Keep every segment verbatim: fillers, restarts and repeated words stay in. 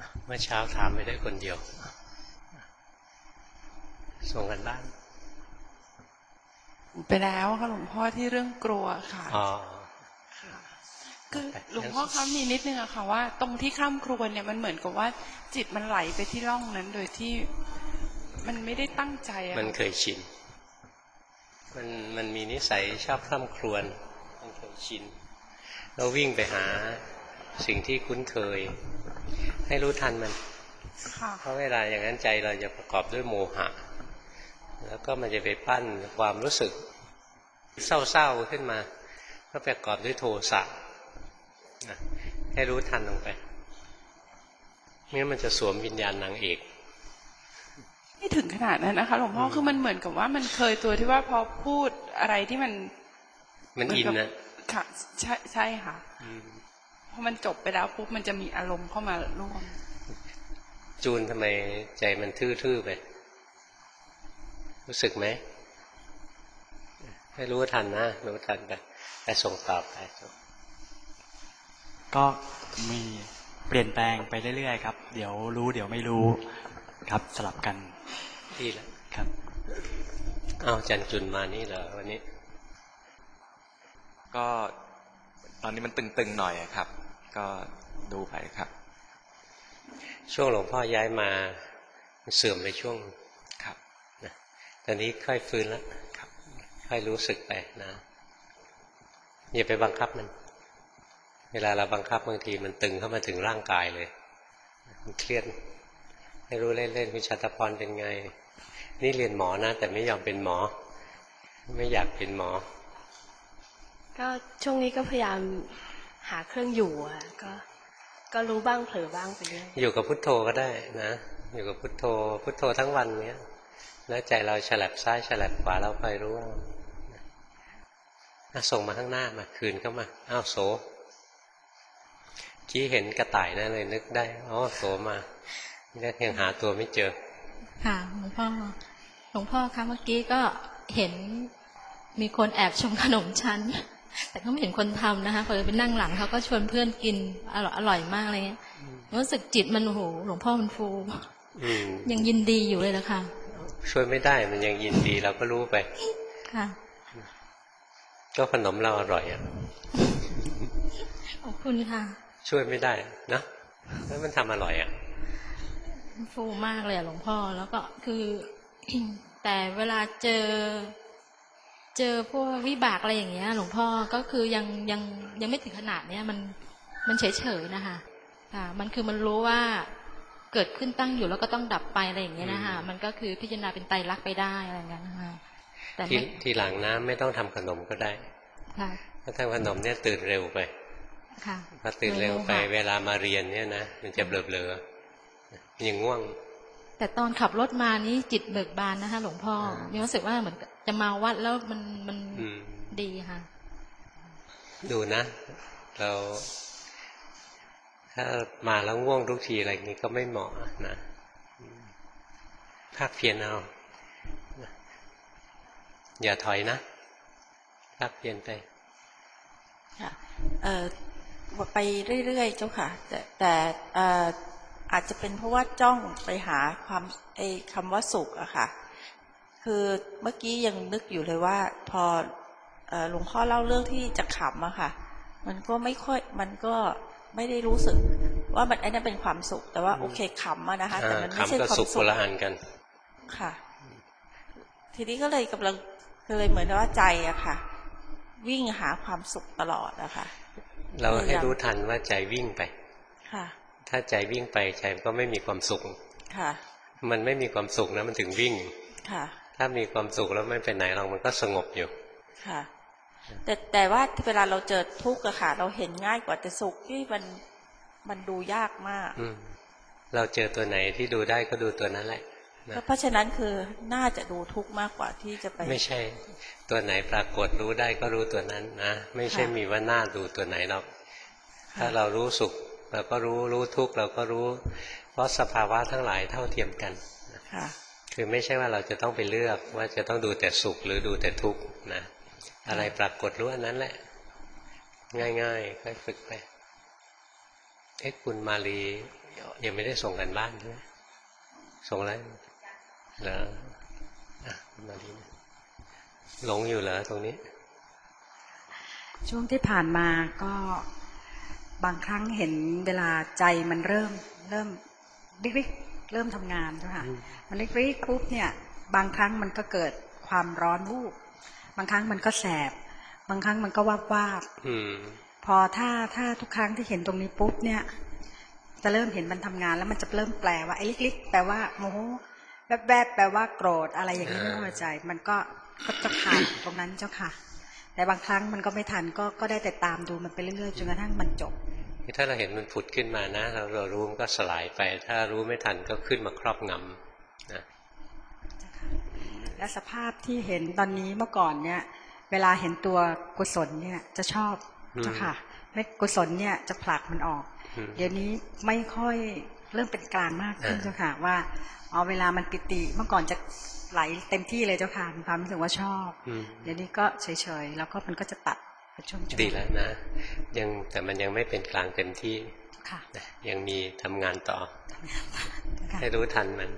เมื่อเช้าถามไปได้คนเดียวส่งกันบ้านไปแล้วค่ะหลวงพ่อที่เรื่องกลัวค่ะอ๋อคือหลวงพ่อเขามีนิดนึงอะค่ะว่าตรงที่ข้ามครวนเนี่ยมันเหมือนกับว่าจิตมันไหลไปที่ร่องนั้นโดยที่มันไม่ได้ตั้งใจอะมันเคยชินมันมันมีนิสัยชอบคร่ำครวญมันเคยชินเราวิ่งไปหาสิ่งที่คุ้นเคยให้รู้ทันมันเพราะเวลาอย่างนั้นใจเราจะประกอบด้วยโมหะแล้วก็มันจะไปปั้นความรู้สึกเศร้าๆขึ้นมาก็ประกอบด้วยโทสะให้รู้ทันลงไปไม่งั้นมันจะสวมวิญญาณนางเอกไม่ถึงขนาดนั้นนะคะหลวงพ่อคือมันเหมือนกับว่ามันเคยตัวที่ว่าพอพูดอะไรที่มันมันอินนะค่ะใช่ใช่ค่ะพอมันจบไปแล้วปุ๊บมันจะมีอารมณ์เข้ามาร่วมจูนทำไมใจมันทื่อๆไปรู้สึกไหมให้รู้ทันนะรู้ทันไปแต่ส่งตอบไปก็มีเปลี่ยนแปลงไปเรื่อยๆครับเดี๋ยวรู้เดี๋ยวไม่รู้ครับสลับกันดีแล้วครับเอาจันจุนมานี่เหรอวันนี้ก็ตอนนี้มันตึงๆหน่อยครับก็ดูไปครับช่วงหลวงพ่อย้ายมาเสื่อมไปช่วงครับนะตอนนี้ค่อยฟื้นแล้วครับค่อยรู้สึกไปนะอย่าไปบังคับมันเวลาเราบังคับบางทีมันตึงเข้ามาถึงร่างกายเลยมันเครียดให้รู้เล่นๆคุณชัตพรเป็นไงนี่เรียนหมอนะแต่ไม่ยอมเป็นหมอไม่อยากเป็นหมอก็ช่วงนี้ก็พยายามหาเครื่องอยู่อ่ะก็ก็รู้บ้างเผลอบ้างไปเรื่อยอยู่กับพุทโธก็ได้นะอยู่กับพุทโธพุทโธทั้งวันเนี้ยแล้วใจเราฉลับซ้ายฉลับขวาเราคอยรู้ส่งมาข้างหน้ามาคืนเข้ามาอ้าวโสกี้เห็นกระต่ายนั่นเลยนึกได้อ๋อโสมานี่ยังหาตัวไม่เจอค่ะหลวงพ่อหลวงพ่อคะเมื่อกี้ก็เห็นมีคนแอบชมขนมชั้นแต่ก็ไม่เห็นคนทำนะคะพอไปนั่งหลังเขาก็ชวนเพื่อนกินอร่อยอร่อยมากเลยรู้สึกจิตมันโอ้โหหลวงพ่อมันฟูยังยินดีอยู่เลยนะคะช่วยไม่ได้มันยังยินดีเราก็รู้ไปค่ะก็ขนมเราอร่อยอ่ะขอบคุณค่ะช่วยไม่ได้นะแล้วมันทำอร่อยอ่ะฟูมากเลยหลวงพ่อแล้วก็คือแต่เวลาเจอเจอพวกวิบากอะไรอย่างเงี้ยหลวงพ่อก็คือยังยังยังไม่ถึงขนาดเนี้ยมันมันเฉยเฉยนะคะค่ะมันคือมันรู้ว่าเกิดขึ้นตั้งอยู่แล้วก็ต้องดับไปอะไรอย่างเงี้ยนะคะมันก็คือพิจารณาเป็นไตรลักษณ์ไปได้อะไรอย่างเงี้ยนะคะแต่ทีทีหลังนะไม่ต้องทำขนมก็ได้ค่ะถ้าทำขนมเนี่ยตื่นเร็วไปค่ะพอตื่นเร็วไปเวลามาเรียนเนี่ยนะมันจะเบลอๆยังง่วงแต่ตอนขับรถมานี้จิตเบิกบานนะคะหลวงพ่อมีรู้สึกว่าเหมือนจะมาวัดแล้วมันมันดีค่ะดูนะเราถ้ามาแล้วง่วงทุกทีอะไรนี้ก็ไม่เหมาะนะภาคเพียรเอาอย่าถอยนะภาคเพียรไปค่ะเอ่อไปเรื่อยๆเจ้าค่ะแต่แต่เอ่ออาจจะเป็นเพราะว่าจ้องไปหาความไอ้คำว่าสุขอะค่ะคือเมื่อกี้ยังนึกอยู่เลยว่าพอหลวงพ่อเล่าเรื่องที่จะขำอะค่ะมันก็ไม่ค่อยมันก็ไม่ได้รู้สึกว่ามันไอ้นั่นเป็นความสุขแต่ว่าโอเคขำอะนะคะแต่มันไม่ใช่ความสุขคนละอันกันค่ะทีนี้ก็เลยกำลังก็เลยเหมือนว่าใจอะค่ะวิ่งหาความสุขตลอดอะค่ะเราให้รู้ทันว่าใจวิ่งไปค่ะถ้าใจวิ่งไปใจก็ไม่มีความสุขค่ะมันไม่มีความสุขนะมันถึงวิ่งค่ะถ้ามีความสุขแล้วไม่ไปไหนเรามันก็สงบอยู่ค่ะแต่แต่ว่าเวลาเราเจอทุกข์อะค่ะเราเห็นง่ายกว่าแต่สุขที่มันมันดูยากมากเราเจอตัวไหนที่ดูได้ก็ดูตัวนั้นแหละเพราะฉะนั้นคือน่าจะดูทุกข์มากกว่าที่จะไปไม่ใช่ตัวไหนปรากฏรู้ได้ก็รู้ตัวนั้นนะไม่ใช่มีว่าน่าดูตัวไหนหรอกถ้าเรารู้สุขเราก็รู้รู้ทุกข์เราก็รู้เพราะสภาวะทั้งหลายเท่าเทียมกันคือไม่ใช่ว่าเราจะต้องไปเลือกว่าจะต้องดูแต่สุขหรือดูแต่ทุกข์นะอะไรปรากฏรู้อันนั้นแหละง่ายๆค่อยฝึกไปเอ๊ะคุณมาลียังไม่ได้ส่งกันบ้านใช่ไหมส่งแล้วเหรออ่ะมาดีนะหลงอยู่เหรอตรงนี้ช่วงที่ผ่านมาก็บางครั้งเห็นเวลาใจมันเริ่มเริ่มริกๆเริ่มทำงานใช่ไหมคะมันริกๆปุ๊บเนี่ยบางครั้งมันก็เกิดความร้อนวูบบางครั้งมันก็แสบบางครั้งมันก็วาบวาบพอถ้าถ้าทุกครั้งที่เห็นตรงนี้ปุ๊บเนี่ยจะเริ่มเห็นมันทำงานแล้วมันจะเริ่มแปลว่าไอ้ลิกๆแปลว่าโมโหแวบๆแปลว่าโกรธอะไรอย่างนี้ในหัวใจมันก็ก็จะผ่านตรงนั้นเจ้าค่ะแต่บางครั้งมันก็ไม่ทันก็ก็ได้แต่ตามดูมันไปเรื่อยๆจนกระทั่งมันจบถ้าเราเห็นมันผุดขึ้นมานะเราเรารู้มันก็สลายไปถ้ารู้ไม่ทันก็ขึ้นมาครอบงำนะและสภาพที่เห็นตอนนี้เมื่อก่อนเนี่ยเวลาเห็นตัวกุศลเนี่ยจะชอบเจ้าค่ะไม่กุศลเนี่ยจะผลักมันออกเดี๋ยวนี้ไม่ค่อยเริ่มเป็นกลางมากขึ้นเจ้าค่ะว่าเอาเวลามันปิติเมื่อก่อนจะไหลเต็มที่เลยเจ้าค่ะมีความรู้สึกว่าชอบเดี๋ยวนี้ก็เฉยๆแล้วก็มันก็จะตัดเป็นช่วงๆดีแล้วนะยังแต่มันยังไม่เป็นกลางเต็มที่ยังมีทำงานต่อให้รู้ทันมัน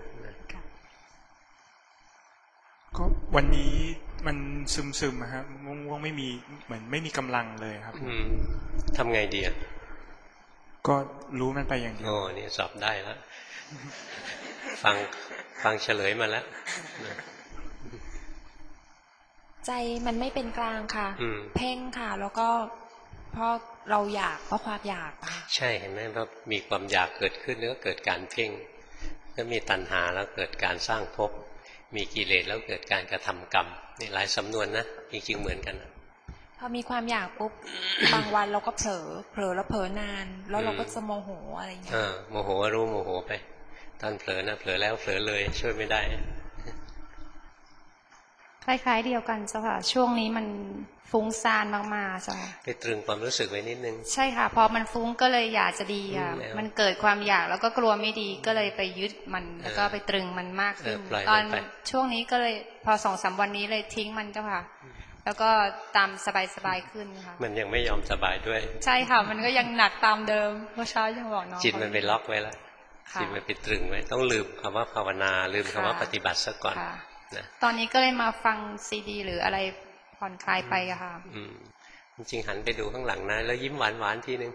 ก็วันนี้มันซึมซึมครับว่างๆไม่มีเหมือนไม่มีกำลังเลยครับทำไงดีอ่ะก็รู้มันไปอย่างเดียวโอ้นี่สอบได้แล้วฟังฟังเฉลยมาแล้วใจมันไม่เป็นกลางค่ะเพ่งค่ะแล้วก็เพราะเราอยากเพราะความอยากใช่เห็นไหมเพราะมีความอยากเกิดขึ้นแล้วก็เกิดการเพ่งก็มีตัณหาแล้วเกิดการสร้างภพมีกิเลสแล้วเกิดการกระทำกรรมนี่หลายสำนวนนะจริงๆเหมือนกันพอมีความอยากปุ๊บบางวันเราก็เผลอเผลอแล้วเผลอนานแล้วเราก็จะโมโหอะไรอย่างเงี้ยโมโหรู้โมโหไปตอนเผลอนะเผลอแล้วเผลอเลยช่วยไม่ได้คล้ายๆเดียวกันเจ้าค่ะช่วงนี้มันฟุ้งซ่านมากๆเจ้าค่ะไปตรึงความรู้สึกไว้นิดนึงใช่ค่ะพอมันฟุ้งก็เลยอยากจะดีอ่ะมันเกิดความอยากแล้วก็กลัวไม่ดีก็เลยไปยึดมันแล้วก็ไปตรึงมันมากขึ้นตอนช่วงนี้ก็เลยพอสองสามวันนี้เลยทิ้งมันเจ้าค่ะแล้วก็ตามสบายๆขึ้นค่ะมันยังไม่ยอมสบายด้วยใช่ค่ะมันก็ยังหนักตามเดิมเมื่อเช้ายังบอกน้องจิตมันไปล็อกไว้แล้วจิตมันไปตรึงไว้ต้องลืมคำว่าภาวนาลืมคำว่าปฏิบัติซะก่อนนะตอนนี้ก็เลยมาฟังซีดีหรืออะไรผ่อนคลายไปอะค่ะจริงๆหันไปดูข้างหลังนะแล้วยิ้มหวานๆทีนึง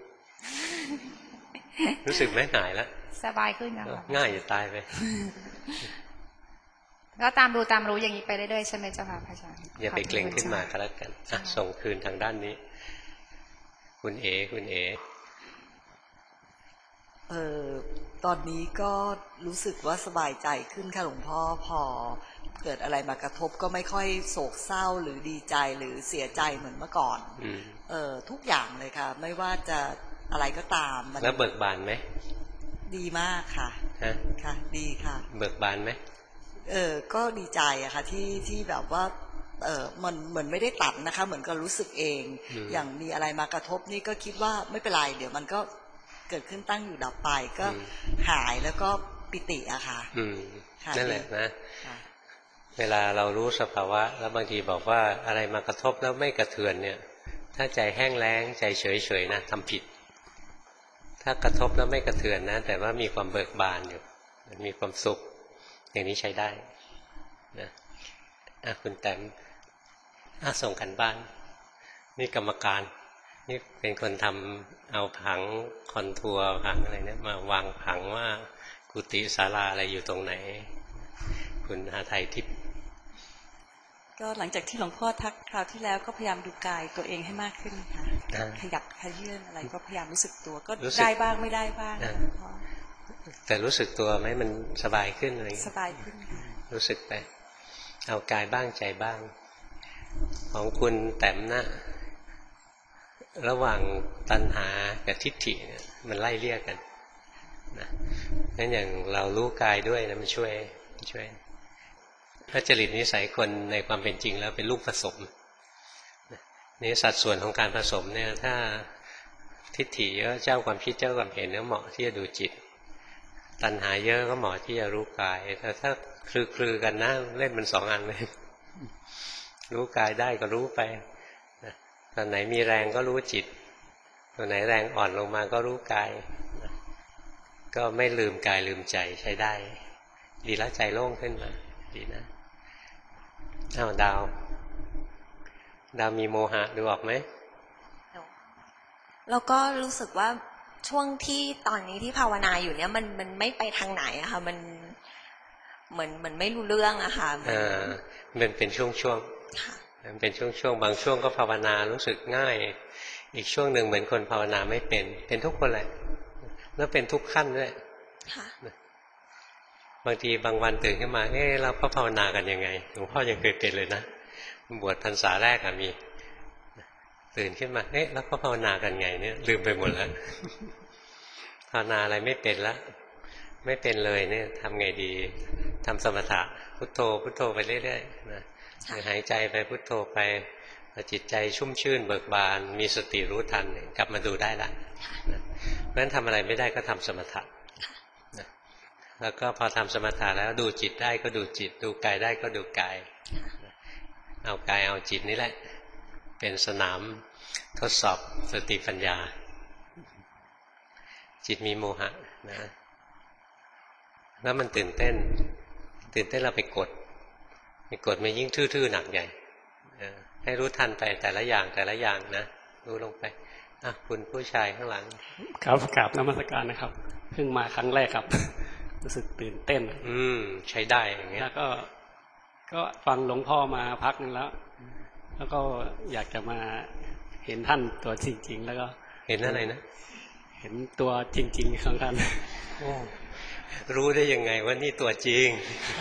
รู้สึกไม่หายแล้วสบายขึ้นนะคะง่ายจะตายไปก็ตามดูตามรู้อย่างนี้ไปเรื่อยๆใช่ไหมเจ้าค่ะพระอาจารย์อย่าไปเกรงขึ้นมาก็แล้วกันส่งคืนทางด้านนี้คุณเอคุณเอเออตอนนี้ก็รู้สึกว่าสบายใจขึ้นค่ะหลวงพ่อพอเกิดอะไรมากระทบก็ไม่ค่อยโศกเศร้าหรือดีใจหรือเสียใจเหมือนเมื่อก่อนเออทุกอย่างเลยค่ะไม่ว่าจะอะไรก็ตามแล้วเบิกบานไหมดีมากค่ะค่ะดีค่ะเบิกบานไหมเออก็ดีใจอะค่ะที่ที่แบบว่าเออมันเหมือนไม่ได้ตัดนะคะเหมือนก็รู้สึกเองอย่างมีอะไรมากระทบนี่ก็คิดว่าไม่เป็นไรเดี๋ยวมันก็เกิดขึ้นตั้งอยู่ดับไปก็หายแล้วก็ปิติอะค่ะนั่นแหละนะเวลาเรารู้สภาวะแล้วบางทีบอกว่าอะไรมากระทบแล้วไม่กระเทือนเนี่ยถ้าใจแห้งแล้งใจเฉยๆนะทำผิดถ้ากระทบแล้วไม่กระเทือนนะแต่ว่ามีความเบิกบานอยู่มีความสุขอย่างนี้ใช้ได้นะอ่ะคุณแต้มอ่ะส่งกันบ้านนี่กรรมการนี่เป็นคนทำเอาผังคอนทัวร์ผังอะไรเนี่ยมาวางผังว่ากุฏิศาลาอะไรอยู่ตรงไหนคุณหาไทยทิพย์ก็หลังจากที่หลวงพ่อทักคราวที่แล้วก็พยายามดูกายตัวเองให้มากขึ้นค่ะขยับขยื่นอะไรก็พยายามรู้สึกตัวก็ได้บ้างไม่ได้บ้างแต่รู้สึกตัวไหมมันสบายขึ้นอะไรสบายขึ้นค่ะรู้สึกไปเอากายบ้างใจบ้างของคุณแต้มนะระหว่างตัณหากับทิฏฐิเนี่ยมันไล่เลี่ยกันนะงั้นอย่างเรารู้กายด้วยนะมันช่วยช่วยพระจริตนิสัยคนในความเป็นจริงแล้วเป็นลูกผสมนี่สัดส่วนของการผสมเนี่ยถ้าทิฏฐิเยอะเจ้าความคิดเจ้าความเห็นเนี่ยเหมาะที่จะดูจิตตัณหาเยอะก็เหมาะที่จะรู้กายแต่ถ้าคลือคลือกันนะเล่นมันสองอันเลยรู้กายได้ก็รู้ไปตอนไหนมีแรงก็รู้จิตตอนไหนแรงอ่อนลงมาก็รู้กายก็ก็ไม่ลืมกายลืมใจใช้ได้ดีแล้วใจโล่งขึ้นมาดีนะอ้าวดาวดาวมีโมหะดูออกไหมแล้วก็รู้สึกว่าช่วงที่ตอนนี้ที่ภาวนาอยู่เนี่ยมันมันไม่ไปทางไหนอะค่ะมันเหมือนเหมือนไม่รู้เรื่องอะค่ะอ่ามันเป็นช่วงช่วงมันเป็นช่วงช่วงบางช่วงก็ภาวนารู้สึกง่ายอีกช่วงหนึ่งเหมือนคนภาวนาไม่เป็นเป็นทุกคนแหละแล้วเป็นทุกขั้นด้วยบางทีบางวันตื่นขึ้นมาเอ๊ะเราก็ภาวนากันยังไงหลวงพ่อยังเคยเป็นเลยนะบวชพรรษาแรกอะมีตื่นขึ้นมาเอ๊ะแล้วก็ภาวนากันไงเนี่ยลืมไปหมดแล้วภาวนาอะไรไม่เป็นละไม่เป็นเลยเนี่ยทำไงดีทำสมถะพุทโธพุทโธไปเรื่อยๆนะหายใจไปพุทโธไปจิตใจชุ่มชื่นเบิกบานมีสติรู้ทันกลับมาดูได้ละเพราะฉะนั้นทำอะไรไม่ได้ก็ทำสมถะแล้วก็พอทำสมถะแล้วดูจิตได้ก็ดูจิตดูกายได้ก็ดูกายเอากายเอาจิตนี่แหละเป็นสนามทดสอบสติปัญญาจิตมีโมหะนะแล้วมันตื่นเต้นตื่นเต้นเราไปกดไปกดมันยิ่งทื่อๆหนักใหญ่ให้รู้ทันไปแต่ละอย่างแต่ละอย่างนะรู้ลงไปอ่ะคุณผู้ชายข้างหลังครับกราบนมัสการนะครับเพิ่งมาครั้งแรกครับรู้สึกตื่นเต้นอืมใช้ได้อย่างเงี้ยแล้วก็ก็ฟังหลวงพ่อมาพักนึงแล้วแล้วก็อยากจะมาเห็นท่านตัวจริงๆแล้วก็เห็นอะไรนะเห็นตัวจริงๆของท่านโอ้รู้ได้ยังไงว่านี่ตัวจริง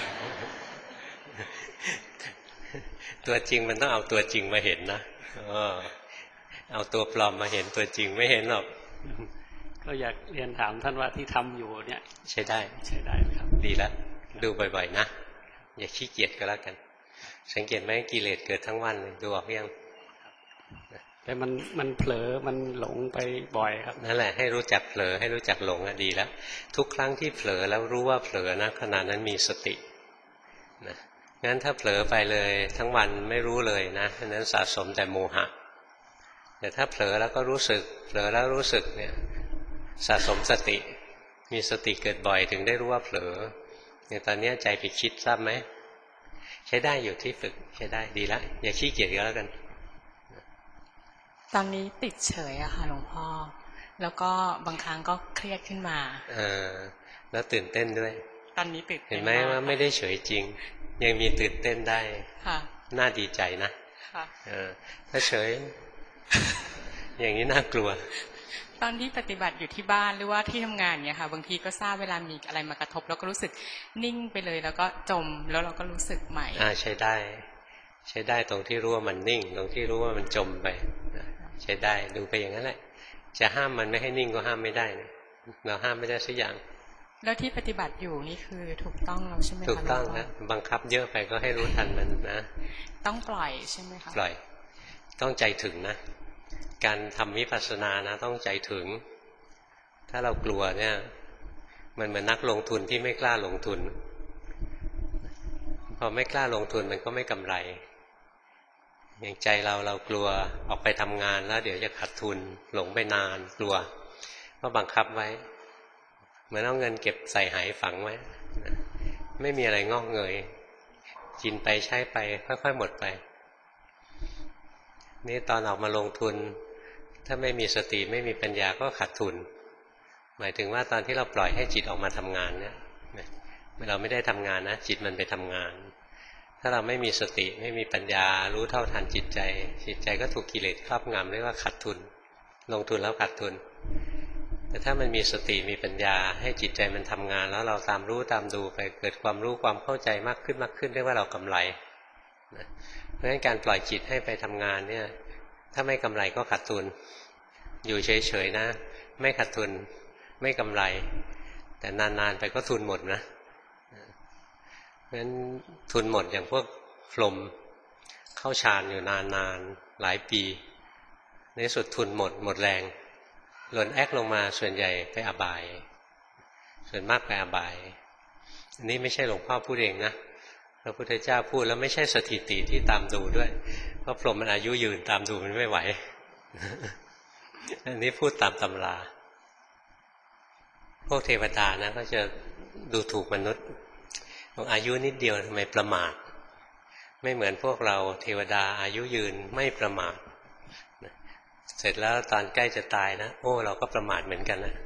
ตัวจริงมันต้องเอาตัวจริงมาเห็นนะเอาตัวปลอมมาเห็นตัวจริงไม่เห็นหรอกก็อยากเรียนถามท่านว่าที่ทำอยู่เนี่ยใช้ได้ใช้ได้ครับดีแล้วดูบ่อยๆนะอย่าขี้เกียจก็แล้วกันสังเกตไหมกิเลสเกิดทั้งวันเลยดูออกยังแต่มันมันเผลอมันหลงไปบ่อยครับนั่นแหละให้รู้จักเผลอให้รู้จักหลงอะดีแล้วทุกครั้งที่เผลอแล้วรู้ว่าเผลอนะขณะนั้นมีสตินะงั้นถ้าเผลอไปเลยทั้งวันไม่รู้เลยนะนั้นสะสมแต่โมหะแต่ถ้าเผลอแล้วก็รู้สึกเผลอแล้วรู้สึกเนี่ยสะสมสติมีสติเกิดบ่อยถึงได้รู้ว่าเผลออย่างตอนนี้ใจไปคิดทราบไหมใช้ได้อยู่ที่ฝึกใช้ได้ดีแล้วอย่าขี้เกียจก็แล้วกันตอนนี้ติดเฉยอะค่ะหลวงพ่อแล้วก็บางครั้งก็เครียดขึ้นมาเออแล้วตื่นเต้นด้วยตอนนี้ตื่นเห็นไหมว่าไม่ได้เฉยจริงยังมีตื่นเต้นได้ค่ะน่าดีใจนะค่ะเออถ้าเฉย อย่างนี้น่ากลัวตอนที่ปฏิบัติอยู่ที่บ้านหรือว่าที่ทำงานเนี่ยค่ะบางทีก็ทราบเวลามีอะไรมากระทบแล้วก็รู้สึกนิ่งไปเลยแล้วก็จมแล้วเราก็รู้สึกใหม่อ่าใช้ได้ใช้ได้ตรงที่รู้ว่ามันนิ่งตรงที่รู้ว่ามันจมไปใช้ได้ดูไปอย่างนั้นแหละจะห้ามมันไม่ให้นิ่งก็ห้ามไม่ได้นะเราห้ามไม่ได้สักอย่างแล้วที่ปฏิบัติอยู่นี่คือถูกต้องเราใช่ไหมคะถูกต้องนะบังคับเยอะไปก็ให้รู้ทันมันนะต้องปล่อยใช่ไหมคะปล่อยต้องใจถึงนะการทำวิปัสสนานะต้องใจถึงถ้าเรากลัวเนี่ยมันเหมือนนักลงทุนที่ไม่กล้าลงทุนพอไม่กล้าลงทุนมันก็ไม่กำไรอย่างใจเราเรากลัวออกไปทำงานแล้วเดี๋ยวจะขาดทุนหลงไปนานกลัวก็บังคับไว้เหมือนเอาเงินเก็บใส่หายฝังไว้ไม่มีอะไรงอกเงยกินไปใช้ไปค่อยๆหมดไปนี่ตอนออกมาลงทุนถ้าไม่มีสติไม่มีปัญญาก็ขาดทุนหมายถึงว่าตอนที่เราปล่อยให้จิตออกมาทำงานเนี่ยเราไม่ได้ทำงานนะจิตมันไปทำงานถ้าเราไม่มีสติไม่มีปัญญารู้เท่าทันจิตใจจิตใจก็ถูกกิเลสครอบงำเรียกว่าขาดทุนลงทุนแล้วขาดทุนแต่ถ้ามันมีสติมีปัญญาให้จิตใจมันทำงานแล้วเราตามรู้ตามดูไปเกิดความรู้ความเข้าใจมากขึ้นมากขึ้นเรียกว่าเรากำไรเพราะฉะนั้นการปล่อยจิตให้ไปทำงานเนี่ยถ้าไม่กำไรก็ขาดทุนอยู่เฉยๆนะไม่ขาดทุนไม่กำไรแต่นานๆไปก็ทุนหมดนะเพราะฉะนั้นทุนหมดอย่างพวกพรหมเข้าฌานอยู่นานๆหลายปีในสุดทุนหมดหมดแรงหล่นแอกลงมาส่วนใหญ่ไปอบายส่วนมากไปอบายอันนี้ไม่ใช่หลวงพ่อพูดเองนะพระพุทธเจ้าพูดแล้วไม่ใช่สถิติที่ตามดูด้วยเพราะพรหมมันอายุยืนตามดูมันไม่ไหว อันนี้พูดตามตำราพวกเทวดานะก็จะดูถูกมนุษย์อายุนิดเดียวทำไมประมาทไม่เหมือนพวกเราเทวดาอายุยืนไม่ประมาทเสร็จแล้วตอนใกล้จะตายนะโอ้เราก็ประมาทเหมือนกันนะ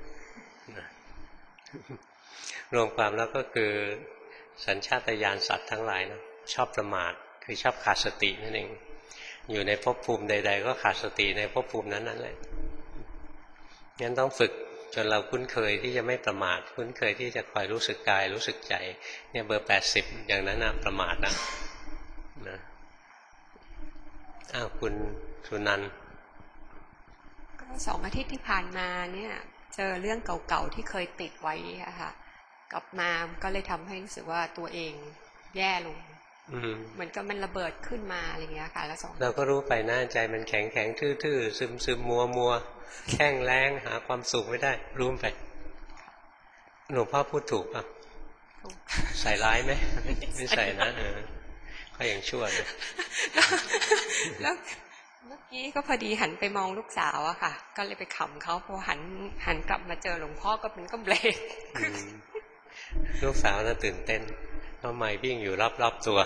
รวมความแล้วก็คือสัญชาตญาณสัตว์ทั้งหลายนะชอบประมาทคือชอบขาดสตินั่นเองอยู่ในภพภูมิใดๆก็ขาดสติในภพภูมินั้นนั่นแหละงั้นต้องฝึกจนเราคุ้นเคยที่จะไม่ประมาทคุ้นเคยที่จะคอยรู้สึกกายรู้สึกใจเนี่ยเบอร์แปดสิบอย่างนั้นนะประมาทนะนะอ้าวคุณสุนันท์ก็สองอาทิตย์ที่ผ่านมาเนี่ยเจอเรื่องเก่าๆที่เคยติดไว้อะค่ะกลับมาก็เลยทำให้รู้สึกว่าตัวเองแย่ลงเหมือนกับมันระเบิดขึ้นมาอะไรอย่างเงี้ยค่ะแล้วสองเราก็รู้ไปหน้าใจมันแข็งแข็งทื่อๆซึมซึมมัวมัวแข้งแรงหาความสุขไม่ได้รู้ไปหลวงพ่อพูดถูกป่ะใส่ร้ายไหมไม่ใส่นะเออก็ยังชั่วเลยแล้วเมื่อกี้ก็พอดีหันไปมองลูกสาวอะค่ะก็เลยไปขำเขาพอหันหันกลับมาเจอหลวงพ่อก็เป็นก็เบรกลูกสาวน่ะตื่นเต้นเพราะไม่วิ่งอยู่รอบๆตัว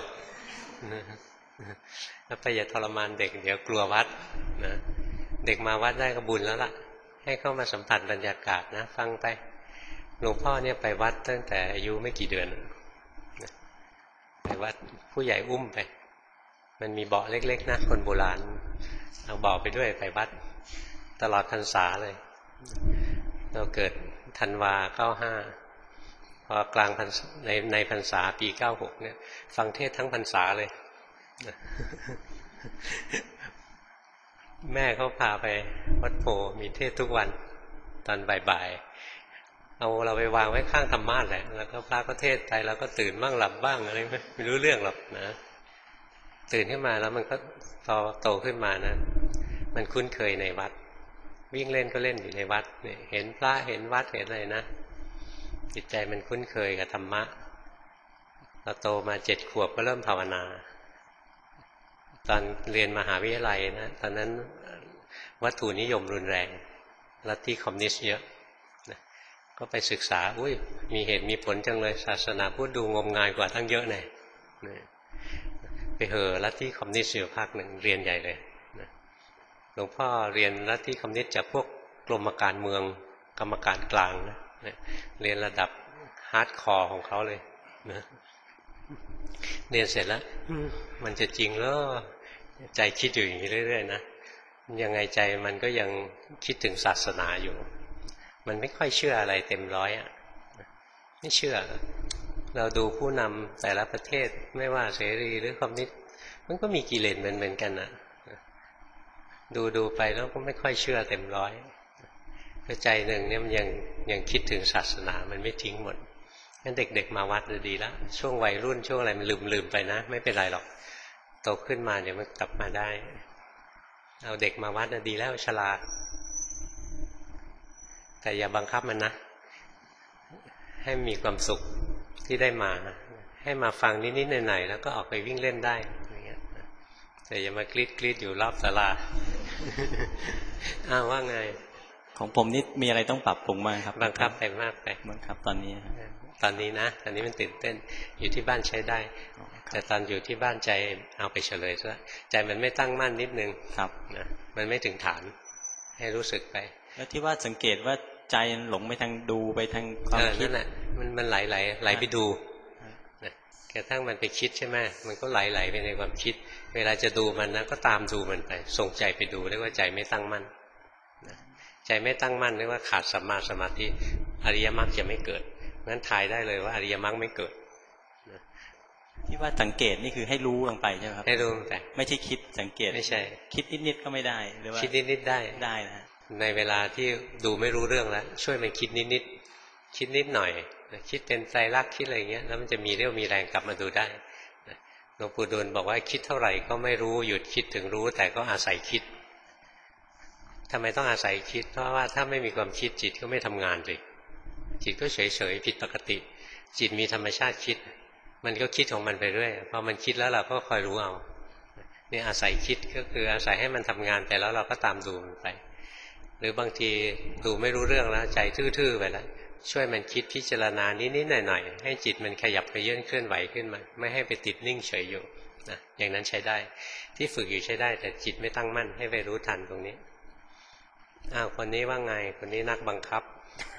แล้วไปอย่าทรมานเด็กเดี๋ยวกลัววัดนะเด็กมาวัดได้ก็บุญแล้วล่ะให้เข้ามาสัมผัสบรรยากาศนะฟังไปหลวงพ่อเนี่ยไปวัดตั้งแต่อายุไม่กี่เดือนไปวัดผู้ใหญ่อุ้มไปมันมีเบาะเล็กๆนะคนโบราณเอาเบาะไปด้วยไปวัดตลอดพรรษาเลยเราเกิดธันวาเก้าห้าพอกลางพรรษาในในพรรษาปีเก้าหกเนี่ยฟังเทศทั้งพรรษาเลยแม่เขาพาไปวัดโพมีเทศทุกวันตอนบ่ายๆเอาเราไปวางไว้ข้างธรรมาสแหละแล้วก็พระก็เทศไปแล้วก็ตื่นบ้างหลับบ้างอะไรไม่ไม่รู้เรื่องหรอกนะตื่นขึ้นมาแล้วมันก็พอโตขึ้นมานะมันคุ้นเคยในวัดวิ่งเล่นก็เล่นอยู่ในวัดเนี่ยเห็นพระเห็นวัดเห็นอะไรนะจิตใจมันคุ้นเคยกับธรรมะเราโตมาเจ็ดขวบก็เริ่มภาวนาตอนเรียนมหาวิทยาลัยนะตอนนั้นวัตถุนิยมรุนแรงลัทธิคอมมิวนิสต์เยอะนะก็ไปศึกษาอุ้ยมีเหตุมีผลจังเลยศาสนาพุทธดูงมงายกว่าทั้งเยอะแน่ไปเหอะลัทธิคอมมิวนิสต์อยู่ภาคหนึ่งเรียนใหญ่เลยนะหลวงพ่อเรียนลัทธิคอมมิวนิสต์จากพวกกรมการเมืองกรรมการกลางนะเรียนระดับฮาร์ดคอร์ของเขาเลยนะเรียนเสร็จแล้วมันจะจริงแล้วใจคิดอยู่อย่างนี้เรื่อยๆนะยังไงใจมันก็ยังคิดถึงศาสนาอยู่มันไม่ค่อยเชื่ออะไรเต็มร้อยอ่ะไม่เชื่อเราดูผู้นำแต่ละประเทศไม่ว่าเสรีหรือคอมมิวนิสต์มันก็มีกิเลสเหมือนๆกันนะดูดูไปแล้วก็ไม่ค่อยเชื่อเต็มร้อยใจหนึ่งเนี่ยมันยังยังคิดถึงศาสนามันไม่ทิ้งหมดงั้นเด็กๆมาวัดดีแล้วช่วงวัยรุ่นช่วงอะไรมันลืมๆไปนะไม่เป็นไรหรอกโตขึ้นมาเดี๋ยวมันกลับมาได้เอาเด็กมาวัดดีแล้วฉลาดแต่อย่าบังคับมันนะให้มีความสุขที่ได้มาให้มาฟังนิดๆหน่อยๆแล้วก็ออกไปวิ่งเล่นได้อย่างเงี้ยแต่อย่ามากรีดกรีดอยู่รอบศาลาอ้าวว่าไงของผมนี่มีอะไรต้องปรับปรุงบ้างครับบังคับไปมากไปบังคับตอนนี้ตอนนี้นะตอนนี้มันตื่นเต้นอยู่ที่บ้านใช้ได้แต่ตอนอยู่ที่บ้านใจเอาไปเฉลยซะใจมันไม่ตั้งมั่นนิดนึงครับนะมันไม่ถึงฐานให้รู้สึกไปแล้วที่ว่าสังเกตว่าใจหลงไปทางดูไปทางความคิดนั่นแหละมันมันไหลไหลไหลไปดูนะกระทั่งมันไปคิดใช่ไหมมันก็ไหลไหลไปในความคิดเวลาจะดูมันนะก็ตามดูมันไปส่งใจไปดูเรียกว่าใจไม่ตั้งมั่นใจไม่ตั้งมั่นเรียกว่าขาดสัมมาสมาธิอริยมรรคจะไม่เกิดงั้นทายได้เลยว่าอริยมรรคไม่เกิดที่ว่าสังเกตนี่คือให้รู้ลงไปใช่ไหมครับให้รู้แต่ไม่ใช่คิดสังเกตไม่ใช่คิดนิดๆก็ไม่ได้หรือว่าคิดนิดๆได้ได้นะในเวลาที่ดูไม่รู้เรื่องแล้วช่วยมันคิดนิดๆคิดนิดหน่อยคิดเป็นไตรลักษณ์คิดอะไรเงี้ยแล้วมันจะมีเรี่ยวมีแรงกลับมาดูได้หลวงปู่ดูลบอกว่าคิดเท่าไหร่ก็ไม่รู้หยุดคิดถึงรู้แต่ก็อาศัยคิดทำไมต้องอาศัยคิดเพราะว่าถ้าไม่มีความคิดจิตก็ไม่ทำงานเลยจิตก็เฉยๆผิดปกติจิตมีธรรมชาติคิดมันก็คิดของมันไปเรื่อยพอมันคิดแล้วเราก็คอยรู้เอานี่อาศัยคิดก็คืออาศัยให้มันทำงานไปแล้วเราก็ตามดูมันไปหรือบางทีดูไม่รู้เรื่องแล้วใจทื่อๆไปแล้วช่วยมันคิดพิจารณานิดๆหน่อยๆให้จิตมันขยับเขยื้อนเคลื่อนไหวขึ้นมาไม่ให้ไปติดนิ่งเฉยอยู่นะอย่างนั้นใช้ได้ที่ฝึกอยู่ใช้ได้แต่จิตไม่ตั้งมั่นให้ไปรู้ทันตรงนี้อ้าวคนนี้ว่าไงคนนี้นักบังคับ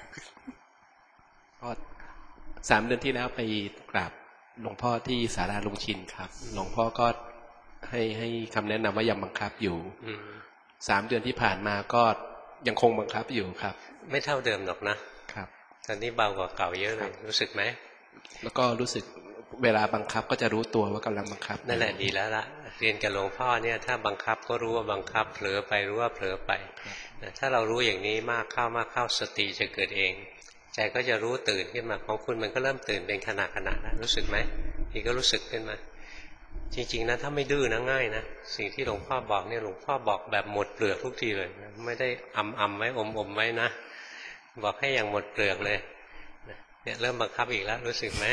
ก็สามเดือนที่แล้วไปกราบหลวงพ่อที่ศาลาลุงชินครับหลวงพ่อก็ให้ให้คำแนะนำว่ายังบังคับอยู่สามเดือนที่ผ่านมาก็ยังคงบังคับอยู่ครับไม่เท่าเดิมหรอกนะครับตอนนี้เบากว่าเก่าเยอะเลยรู้สึกไหมแล้วก็รู้สึกเวลาบังคับก็จะรู้ตัวว่ากำลังบังคับนั่นแหละดีแล้วล่ะเรียนกับหลวงพ่อเนี่ยถ้าบังคับก็รู้ว่าบังคับเผลอไปรู้ว่าเผลอไปถ้าเรารู้อย่างนี้มากเข้ามากเข้าสติจะเกิดเองใจก็จะรู้ตื่นขึ้นมาของคุณมันก็เริ่มตื่นเป็นขณะขณะแล้วรู้สึกไหมทีก็รู้สึกขึ้นมาจริงๆนะถ้าไม่ดื้อนะง่ายนะสิ่งที่หลวงพ่อบอกเนี่ยหลวงพ่อบอกแบบหมดเปลือกทุกทีเลยไม่ได้อำอำไว้อมอมไว้นะบอกให้อย่างหมดเปลือกเลยเนี่ยเริ่มบังคับอีกแล้วรู้สึกไหม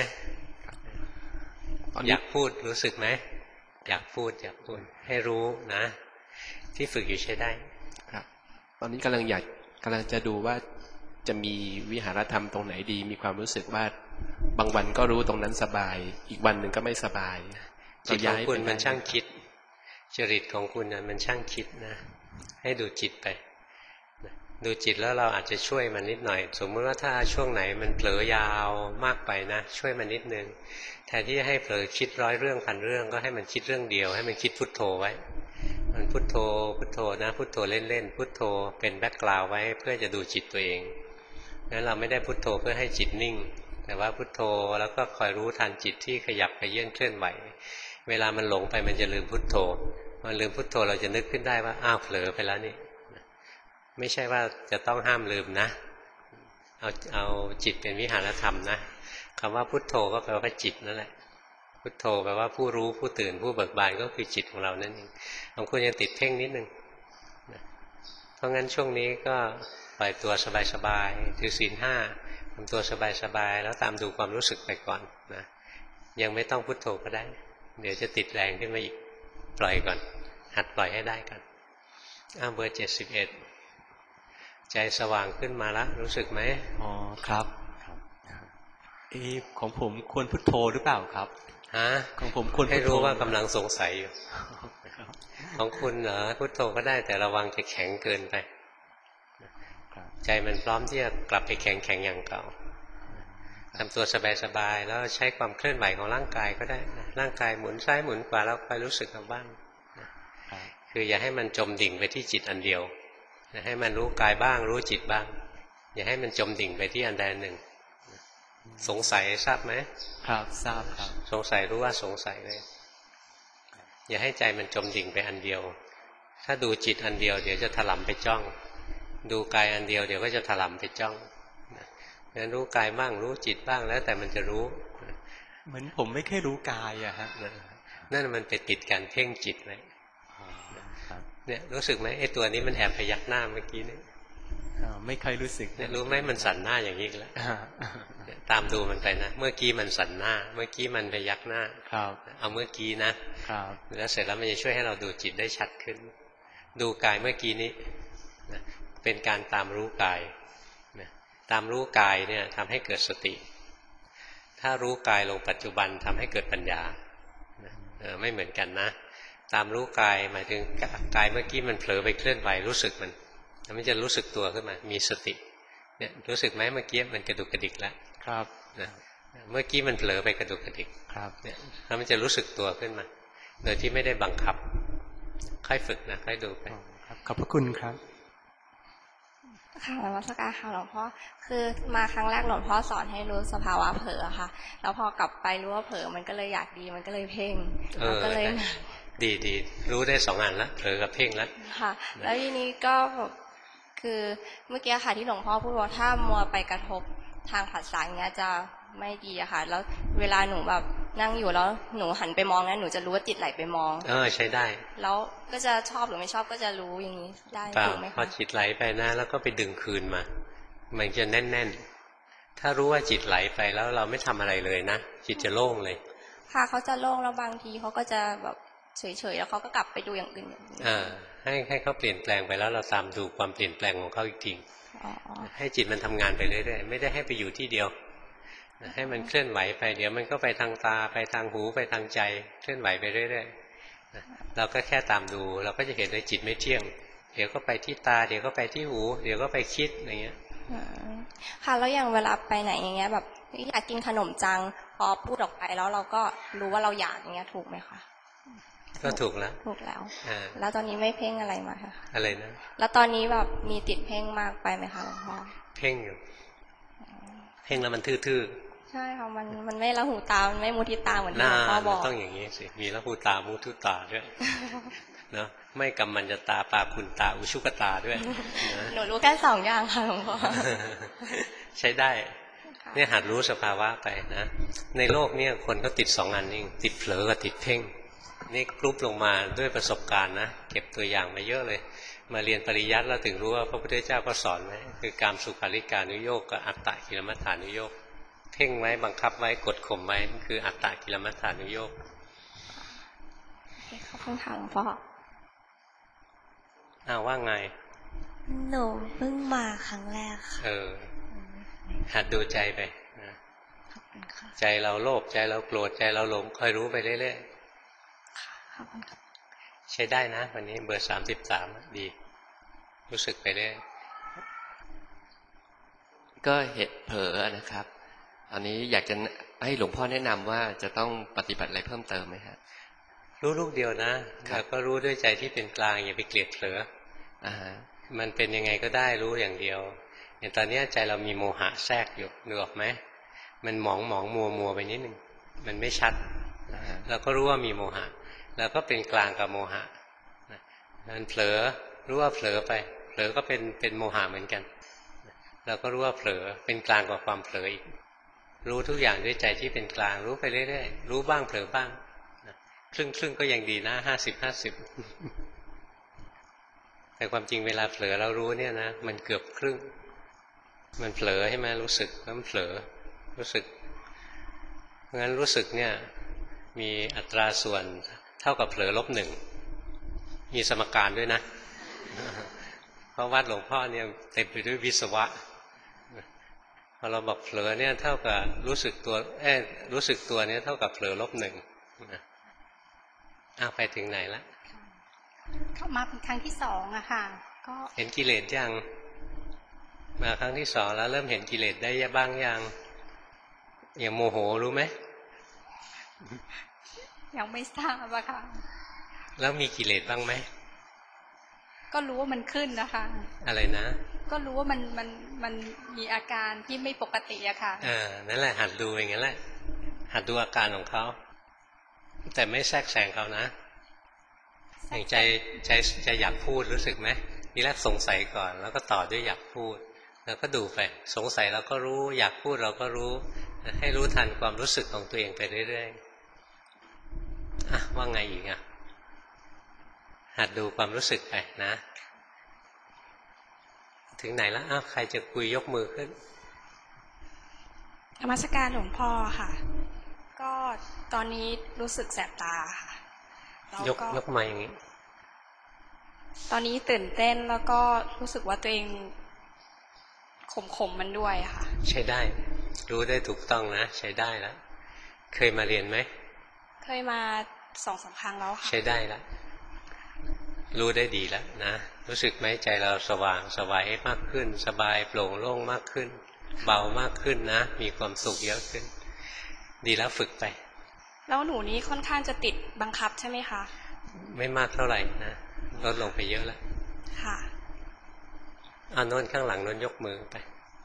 อยากพูดรู้สึกไหมอยากพูดอยากพูดให้รู้นะที่ฝึกอยู่ใช้ได้ครับตอนนี้กำลังอยากกำลังจะดูว่าจะมีวิหารธรรมตรงไหนดีมีความรู้สึกว่าบางวันก็รู้ตรงนั้นสบายอีกวันหนึ่งก็ไม่สบายจิตของคุณมันช่างคิดจริตของคุณนั้นมันช่างคิดนะให้ดูจิตไปดูจิตแล้วเราอาจจะช่วยมันนิดหน่อยสมมติว่าถ้าช่วงไหนมันเผลอยาวมากไปนะช่วยมันนิดนึงแทนที่จะให้เผลอคิดร้อยเรื่องพันเรื่องก็ให้มันคิดเรื่องเดียวให้มันคิดพุทโธไว้มันพุทโธพุทโธนะพุทโธเล่นๆพุทโธเป็นแบ็คกราวด์ไว้เพื่อจะดูจิตตัวเองงั้นเราไม่ได้พุทโธเพื่อให้จิตนิ่งแต่ว่าพุทโธแล้วก็คอยรู้ทันจิตที่ขยับขยื่นเคลื่อนไหวเวลามันหลงไปมันจะลืมพุทโธมันลืมพุทโธเราจะนึกขึ้นได้ว่าอ้าวเผลอไปแล้วนี่ไม่ใช่ว่าจะต้องห้ามลืมนะเอาเอาจิตเป็นวิหารธรรมนะคำว่าพุทโธก็แปลว่าจิตนั่นแหละพุทโธแปลว่าผู้รู้ผู้ตื่นผู้เบิกบานก็คือจิตของเรานั่นเองบางคนยังติดเพ่งนิดนึงเพราะงั้นช่วงนี้ก็ปล่อยตัวสบายๆถือศีลห้าทำตัวสบายๆแล้วตามดูความรู้สึกไปก่อนนะยังไม่ต้องพุทโธก็ได้เดี๋ยวจะติดแรงขึ้นมาอีกปล่อยก่อนหัดปล่อยให้ได้ก่อนอ้าวเบอร์เจ็ดสิบเอ็ดใจสว่างขึ้นมาแล้วรู้สึกไหมอ๋อครับครับเออของผมควรพุทโธหรือเปล่าครับฮะของผมควรให้รู้ว่ากำลังสงสัยอยู่ของคุณเหรอพุทโธก็ได้แต่ระวังจะแข็งเกินไปใจมันพร้อมที่จะกลับไปแข็งแข็งอย่างเก่าทำตัวสบายๆแล้วใช้ความเคลื่อนไหวของร่างกายก็ได้ร่างกายหมุนซ้ายหมุนขวาแล้วไปรู้สึกเอาบ้างคืออย่าให้มันจมดิ่งไปที่จิตอันเดียวให้มันรู้กายบ้างรู้จิตบ้างอย่าให้มันจมดิ่งไปที่อันใดอันหนึ่งสงสัยทราบไหมครับทราบครับสงสัยรู้ว่าสงสัยเลยอย่าให้ใจมันจมดิ่งไปอันเดียวถ้าดูจิตอันเดียวเดี๋ยวจะถลำไปจ้องดูกายอันเดียวเดี๋ยวก็จะถลำไปจ้องงั้นรู้กายบ้างรู้จิตบ้างแล้วแต่มันจะรู้เหมือนผมไม่เคยรู้กายอะฮะนั่นมันไปติดกันเพ่งจิตเลยเนี่ยรู้สึกไหมไอ้ตัวนี้มันแอบพยักหน้าเมื่อกี้นี่ไม่เคยรู้สึกเนี่ยรู้ไหมมันสั่นหน้าอย่างนี้แล้วตามดูมันไปนะเมื่อกี้มันสั่นหน้าเมื่อกี้มันพยักหน้าครับเอาเมื่อกี้นะแล้วเสร็จแล้วมันจะช่วยให้เราดูจิตได้ชัดขึ้นดูกายเมื่อกี้นี้เป็นการตามรู้กายตามรู้กายเนี่ยทำให้เกิดสติถ้ารู้กายลงปัจจุบันทำให้เกิดปัญญาไม่เหมือนกันนะตามรู้กายหมายถึงกายเมื่อกี้มันเผลอไปเคลื่อนไหวรู้สึกมันแล้วมันจะรู้สึกตัวขึ้นมามีสติเนี่ยรู้สึกไหมเมื่อกี้มันกระดุกกระดิกแล้วครับนะเมื่อกี้มันเผลอไปกระดุกกระดิกครับเนี่ยแล้วมันจะรู้สึกตัวขึ้นมาโดยที่ไม่ได้บังคับค่อยฝึกนะค่อยดูไปขอบพระคุณครับค่ะนมัสการค่ะหลวงพ่อคือมาครั้งแรกหลวงพ่อสอนให้รู้สภาวะเผลอค่ะแล้วพอกลับไปรู้ว่าเผลอมันก็เลยอยากดีมันก็เลยเพ่งมันก็เลยดีดีรู้ได้สองอันละเผลอกับเพ่งแล้วค่ะแล้วทีนี้ก็แบบคือเมื่อกี้ค่ะที่หลวงพ่อพูดว่าถ้ามัวไปกระทบทางผัสสะอย่างเงี้ยจะไม่ดีอะค่ะแล้วเวลาหนูแบบนั่งอยู่แล้วหนูหันไปมองนั้นหนูจะรู้ว่าจิตไหลไปมองเออใช้ได้แล้วก็จะชอบหรือไม่ชอบก็จะรู้อย่างนี้ได้ถูกไหมคะพอจิตไหลไปนะแล้วก็ไปดึงคืนมามันจะแน่นๆถ้ารู้ว่าจิตไหลไปแล้วเราไม่ทำอะไรเลยนะจิตจะโล่งเลยค่ะเขาจะโล่งแล้วบางทีเขาก็จะแบบเฉยๆแล้วเขาก็กลับไปดูอย่างอื่นอ่าให้ให้เขาเปลี่ยนแปลงไปแล้วเราตามดูความเปลี่ยนแปลงของเขาอีกทีให้จิตมันทำงานไปเรื่อยๆไม่ได้ให้ไปอยู่ที่เดียวให้มันเคลื่อนไหวไปเดี๋ยวมันก็ไปทางตาไปทางหูไปทางใจเคลื่อนไหวไปเรื่อยๆเราก็แค่ตามดูเราก็จะเห็นเลยจิตไม่เที่ยงเดี๋ยวก็ไปที่ตาเดี๋ยวก็ไปที่หูเดี๋ยวก็ไปคิดอย่างเงี้ยค่ะแล้วอย่างเวลาไปไหนอย่างเงี้ยแบบอยากกินขนมจังพอพูดออกไปแล้วเราก็รู้ว่าเราอยากอย่างเงี้ยถูกไหมคะก็ถูกแล้วถูกแล้วแล้วตอนนี้ไม่เพ่งอะไรมาค่ะอะไรนะแล้วตอนนี้แบบมีติดเพ่งมากไปไหมคะหลวงพ่อเพ่งอยู่เพ่งแล้วมันทื่อๆใช่ค่ะมันมันไม่ละหูตามันไม่มุทิตาเหมือนที่หลวงพ่อบอกต้องอย่างนี้สิมีละหูตามุทุตาด้วยเนาะไม่กำมันจะตาปาคุณตาอุชุกตาด้วยหนูรู้แค่สองอย่างค่ะหลวงพ่อใช้ได้เนี่ยหัดรู้สภาวะไปนะในโลกเนี่ยคนก็ติดสองอันเองติดเผลอกับติดเพ่งนี่กรุ๊ปลงมาด้วยประสบการณ์นะเก็บตัวอย่างมาเยอะเลยมาเรียนปริยัติเราถึงรู้ว่าพระพุทธเจ้าก็สอนไว้คือการสุขาริการนุโยคกับอัตตกิลมัฏฐานุโยคเพ่งไว้บังคับไว้กดข่มไว้คืออัตตกิลมัฏฐานุโยคขอบคุณค่ะหลวงพ่ออ้าวว่าไงหนูเพิ่งมาครั้งแรกค่ะเออหัดดูใจไปนะใจเราโลภใจเราโกรธใจเราหลงคอยรู้ไปเรื่อยๆใช้ได้นะวันนี้เบอร์สามสิบสามดีรู้สึกไปเรื่อยก็เหตุเผลอนะครับอันนี้อยากจะให้หลวงพ่อแนะนำว่าจะต้องปฏิบัติอะไรเพิ่มเติมไหมครับรู้ลูกเดียวนะแล้วก็รู้ด้วยใจที่เป็นกลางอย่าไปเกลียดเผลออ่ามันเป็นยังไงก็ได้รู้อย่างเดียวอย่างตอนนี้ใจเรามีโมหะแทรกอยู่นึกออกไหมมันหมองหมองมัวมัวไปนิดนึงมันไม่ชัดเราก็รู้ว่ามีโมหะแล้วก็เป็นกลางกับโมหะมันเผลอรู้ว่าเผลอไปเผลอก็เป็นเป็นโมหะเหมือนกันเราก็รู้ว่าเผลอเป็นกลางกับความเผลออีกรู้ทุกอย่างด้วยใจที่เป็นกลางรู้ไปเรื่อยๆรู้บ้างเผลอบ้างครึ่งครึ่งก็ยังดีนะห้าสิบห้าสิบแต่ความจริงเวลาเผลอเรารู้เนี่ยนะมันเกือบครึ่งมันเผลอให้มารู้สึกแล้วมันเผลอรู้สึกเพราะงั้นรู้สึกเนี่ยมีอัตราส่วนเท่ากับเผลอลบหนึ่งมีสมการด้วยนะเพราะวัดหลวงพ่อเนี่ยเต็มไปด้วยวิศวะพอเราบอกเผลอเนี่ยเท่ากับรู้สึกตัวเอ้รู้สึกตัวเนี่ยเท่ากับเผลอลบหนึ่งอ้าวไปถึงไหนละเข้ามาเป็นครั้งที่สองอะค่ะก็เห็นกิเลสยังมาครั้งที่สองแล้วเริ่มเห็นกิเลสได้บ้างยังอย่างโมโหรู้ไหมยังไม่ทราบอะค่ะแล้วมีกิเลสบ้างไหมก็รู้ว่ามันขึ้นนะคะอะไรนะก็รู้ว่ามันมันมันมีอาการที่ไม่ปกติอะค่ะอ่านั่นแหละหัดดูอย่างนั้นแหละหัดดูอาการของเขาแต่ไม่แทรกแซงเขานะอย่างใจใจใจอยากพูดรู้สึกไหมทีแรกสงสัยก่อนแล้วก็ต่อด้วยอยากพูดแล้วก็ดูไปสงสัยเราก็รู้อยากพูดเราก็รู้ให้รู้ทันความรู้สึกของตัวเองไปเรื่อยๆอ่ะว่าไงอีกอ่ะหัดดูความรู้สึกไปนะถึงไหนแล้วอ้าวใครจะคุยยกมือขึ้นนมัสการหลวงพ่อค่ะก็ตอนนี้รู้สึกแสบตาค่ะยกยกมาอย่างนี้ตอนนี้ตื่นเต้นแล้วก็รู้สึกว่าตัวเองขมขมมันด้วยค่ะใช้ได้รู้ได้ถูกต้องนะใช้ได้แล้วเคยมาเรียนไหมเคยมาสองสามครั้งแล้วค่ะใช้ได้แล้วรู้ได้ดีแล้วนะรู้สึกไหมใจเราสว่างสบายมากขึ้นสบายโปร่งโล่งมากขึ้นเบามากขึ้นนะมีความสุขเยอะขึ้นดีแล้วฝึกไปแล้วหนูนี้ค่อนข้างจะติดบังคับใช่ไหมคะไม่มากเท่าไหร่นะลดลงไปเยอะแล้วค่ะอ่าโน้นข้างหลังโน้นยกมือไป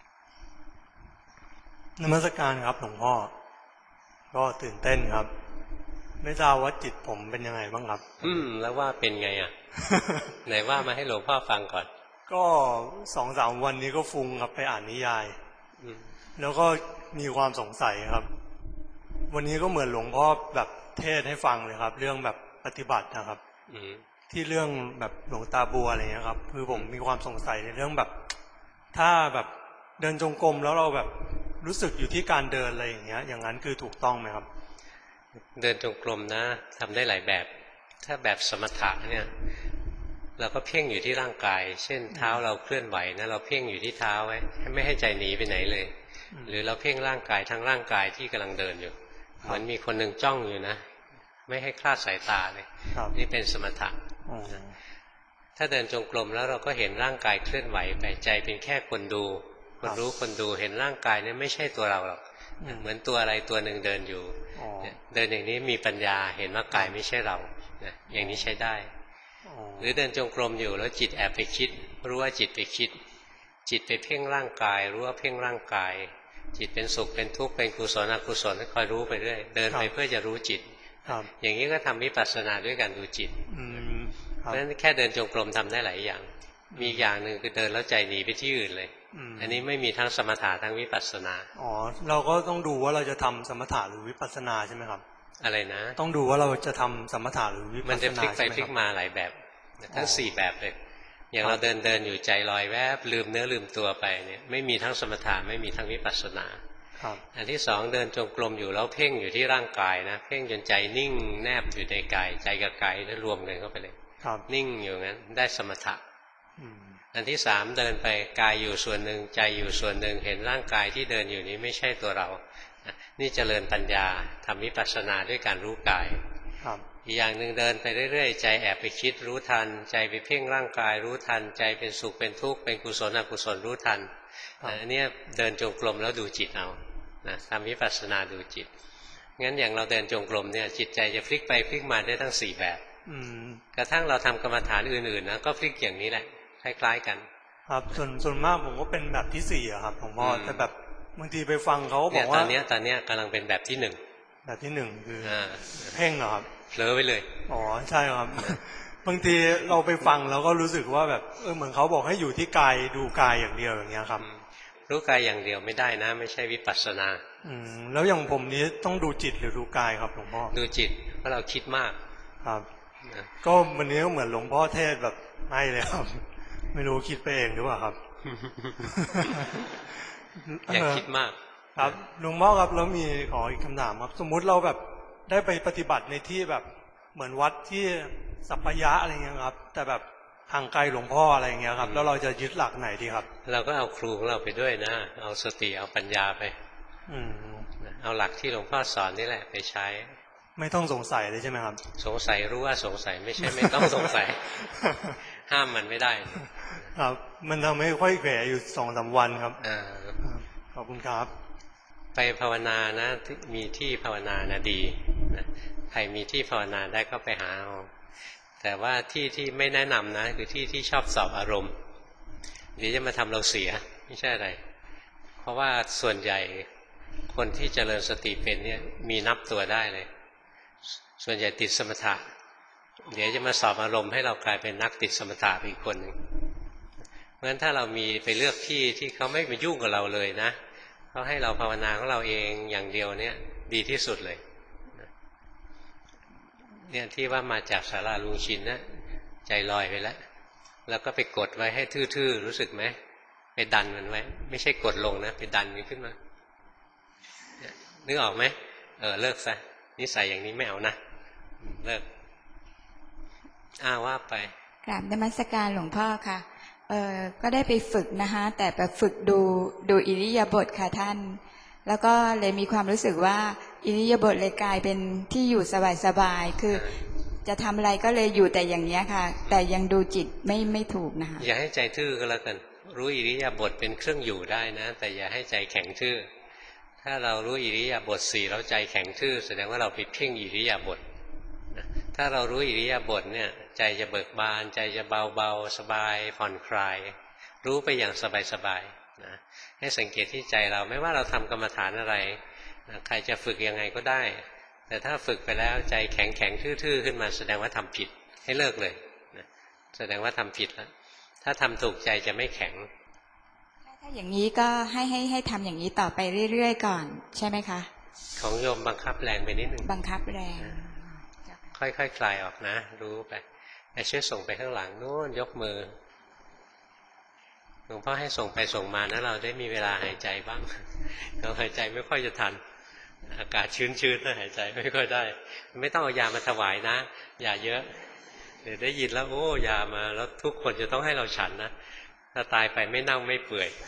นมัสการครับหลวงพ่อก็ตื่นเต้นครับไม่ทราบว่าจิตผมเป็นยังไงบ้างครับอืมแล้วว่าเป็นไงอ่ะ ไหนว่ามาให้หลวงพ่อฟังก่อนก็สองสามวันนี้ก็ฟุ้งครับไปอ่านนิยายแล้วก็มีความสงสัยครับวันนี้ก็เหมือนหลวงพ่อแบบเทศให้ฟังเลยครับเรื่องแบบปฏิบัตินะครับที่เรื่องแบบหลวงตาบัวอะไรเงี้ยครับคือผมมีความสงสัยในเรื่องแบบถ้าแบบเดินจงกรมแล้วเราแบบรู้สึกอยู่ที่การเดินอะไรอย่างเงี้ยอย่างนั้นคือถูกต้องไหมครับเดินจงกรมนะทำได้หลายแบบถ้าแบบสมถะเนี่ยเราก็เพ่งอยู่ที่ร่างกายเช่นเท้าเราเคลื่อนไหวนะเราเพ่งอยู่ที่เท้าไว้ไม่ให้ใจหนีไปไหนเลยหรือเราเพ่งร่างกายทั้งร่างกายที่กำลังเดินอยู่เหมือนมีคนหนึ่งจ้องอยู่นะไม่ให้คลาดสายตาเลยนี่เป็นสมถะถ้าเดินจงกรมแล้วเราก็เห็นร่างกายเคลื่อนไหวไปใจเป็นแค่คนดูคนรู้คนดูเห็นร่างกายนี่ไม่ใช่ตัวเราหรอกเหมือนตัวอะไรตัวหนึ่งเดินอยู่เดินอย่างนี้มีปัญญาเห็นว่ากายไม่ใช่เราอย่างนี้ใช้ได้หรือเดินจงกรมอยู่แล้วจิตแอบไปคิดรู้ว่าจิตไปคิดจิตไปเพ่งร่างกายรู้ว่าเพ่งร่างกายจิตเป็นสุขเป็นทุกข์เป็นกุศลอกุศลคอยรู้ไปเรื่อยเดินไปเพื่อจะรู้จิตอย่างนี้ก็ทำวิปัสสนาด้วยการดูจิตเพราะฉะนั้นแค่เดินจงกรมทำได้หลายอย่างมีอย่างหนึ่งคือเดินแล้วใจหนีไปที่อื่นเลยอันนี้ไม่มีทั้งสมถะทั้งวิปัสสนาอ๋อเราก็ต้องดูว่าเราจะทำสมถะหรือวิปัสสนาใช่ไหมครับอะไรนะต้องดูว่าเราจะทำสมถะหรือวิปัสสนามันจะพลิกไปพลิกมาหลายแบบทั้งสี่แบบเลยอย่างเราเดินเดินอยู่ใจลอยแวบลืมเนื้อลืมตัวไปเนี่ยไม่มีทั้งสมถะไม่มีทั้งวิปัสสนาอันที่สองเดินจงกรมอยู่แล้วเพ่งอยู่ที่ร่างกายนะเพ่งจนใจนิ่งแนบอยู่ในกายใจกับกายแล้วรวมกันเข้าไปเลยนิ่งอยู่งั้นได้สมถะอันที่สามเดินไปกายอยู่ส่วนหนึ่งใจอยู่ส่วนหนึ่งเห็นร่างกายที่เดินอยู่นี้ไม่ใช่ตัวเรานี่เจริญปัญญาทำวิปัสสนาด้วยการรู้กายอีกอย่างหนึ่งเดินไปเรื่อยๆใจแอบไปคิดรู้ทันใจไปเพ่งร่างกายรู้ทันใจเป็นสุขเป็นทุกข์เป็นกุศลอกุศลรู้ทันอันนี้เดินจงกรมแล้วดูจิตเอานะทำวิปัสสนาดูจิตงั้นอย่างเราเดินจงกรมเนี่ยจิตใจจะพลิกไปพลิกมาได้ทั้งสี่แบบกระทั่งเราทำกรรมฐานอื่นๆนะก็พลิกอย่างนี้แหละคล้ายๆกันครับส่วนส่วนมากผมก็เป็นแบบที่สี่อะครับผมว่าแต่แบบบางทีไปฟังเขาบอกว่าตอนนี้ตอนนี้กำลังเป็นแบบที่หนึ่งแบบที่หนึ่งคือเพ่งเหรอครับเผลอไปเลยอ๋อใช่ครับบางทีเราไปฟังแล้วก็รู้สึกว่าแบบเออเหมือนเขาบอกให้อยู่ที่กายดูกายอย่างเดียวอย่างเงี้ยครับรู้กายอย่างเดียวไม่ได้นะไม่ใช่วิปัสสนาอืมแล้วอย่างผมนี้ต้องดูจิตหรือดูกายครับหลวงพ่อดูจิตเพราะเราคิดมากครับก็วันนี้ก็เหมือนหลวงพ่อเทศแบบไม่เลยครับไม่รู้คิดไปเองหรือเปล่าครับอย่าคิดมากครับหลวงพ่อครับแล้วมีขออีกคำถามครับสมมุติเราแบบได้ไปปฏิบัติในที่แบบเหมือนวัดที่สัพพยะอะไรเงี้ยครับแต่แบบห่างไกลหลวงพ่ออะไรเงี้ยครับแล้วเราจะยึดหลักไหนดีครับเราก็เอาครูของเราไปด้วยนะเอาสติเอาปัญญาไปอืมเอาหลักที่หลวงพ่อสอนนี่แหละไปใช้ไม่ต้องสงสัยเลยใช่ไหมครับสงสัยรู้ว่าสงสัยไม่ใช่ไม่ต้องสงสัยห้ามมันไม่ได้ครับมันทำให้ค่อยแขวอยู่สองสามวันครับอ่าขอบคุณครับไปภาวนานะมีที่ภาวนานะดีนะใครมีที่ภาวนาได้ก็ไปหาเอาแต่ว่าที่ที่ไม่แนะนำนะคือที่ที่ชอบสอบอารมณ์เดี๋ยวจะมาทำเราเสียไม่ใช่อะไรเพราะว่าส่วนใหญ่คนที่เจริญสติเป็นเนี่ยมีนับตัวได้เลยส่วนใหญ่ติดสมถะเดี๋ยวจะมาสอบอารมณ์ให้เรากลายเป็นนักติดสมถะอีกคนหนึ่งเพราะฉะนั้นถ้าเรามีไปเลือกที่ที่เขาไม่มายุ่งกับเราเลยนะเขาให้เราภาวนาของเราเองอย่างเดียวเนี่ยดีที่สุดเลยเนี่ยที่ว่ามาจากศาลาลุงชินนะใจลอยไปแล้วแล้วก็ไปกดไว้ให้ทื่อๆรู้สึกไหมไปดันมันไว้ไม่ใช่กดลงนะไปดันมันขึ้นมานึกออกไหมเออเลิกซะนิสัยอย่างนี้ไม่เอานะเลิกอ้าว่าไปกราบนมัสการหลวงพ่อค่ะเออก็ได้ไปฝึกนะคะแต่ไปฝึกดูดูอิริยาบถค่ะท่านแล้วก็เลยมีความรู้สึกว่าอิริยาบถเลยกลายเป็นที่อยู่สบายๆคือจะทำอะไรก็เลยอยู่แต่อย่างนี้ค่ะแต่ยังดูจิตไม่ไม่ถูกนะคะอย่าให้ใจทื่อก็แล้วกันรู้อิริยาบถเป็นเครื่องอยู่ได้นะแต่อย่าให้ใจแข็งทื่อถ้าเรารู้อิริยาบถสี่แล้วใจแข็งทื่อแสดงว่าเราไปเพ่งอิริยาบถถ้าเรารู้อิริยาบถเนี่ยใจจะเบิกบานใจจะเบาเบาสบายผ่อนคลายรู้ไปอย่างสบายสบายนะให้สังเกตที่ใจเราไม่ว่าเราทำกรรมฐานอะไรนะใครจะฝึกยังไงก็ได้แต่ถ้าฝึกไปแล้วใจแข็งแข็งทื่อๆขึ้นมาแสดงว่าทำผิดให้เลิกเลยนะแสดงว่าทำผิดแล้วถ้าทำถูกใจจะไม่แข็งถ้าอย่างนี้ก็ให้ให้ให้ทำอย่างนี้ต่อไปเรื่อยๆก่อนใช่ไหมคะของโยมบังคับแรงไปนิดนึงบังคับแรงค่อยๆ ค, คลายออกนะรู้ไปไอ้ช่วยส่งไปข้างหลังโน้นยกมือหลวงพ่อให้ส่งไปส่งมานะเราได้มีเวลาหายใจบ้างเราหายใจไม่ค่อยจะทันอากาศชื้นๆถ้าหายใจไม่ค่อยได้ไม่ต้องเอายามาถวายนะอย่าเยอะเดี๋ยวได้ยินแล้วโอ้ยามาแล้วทุกคนจะต้องให้เราฉันนะถ้าตายไปไม่เน่าไม่เปื่อย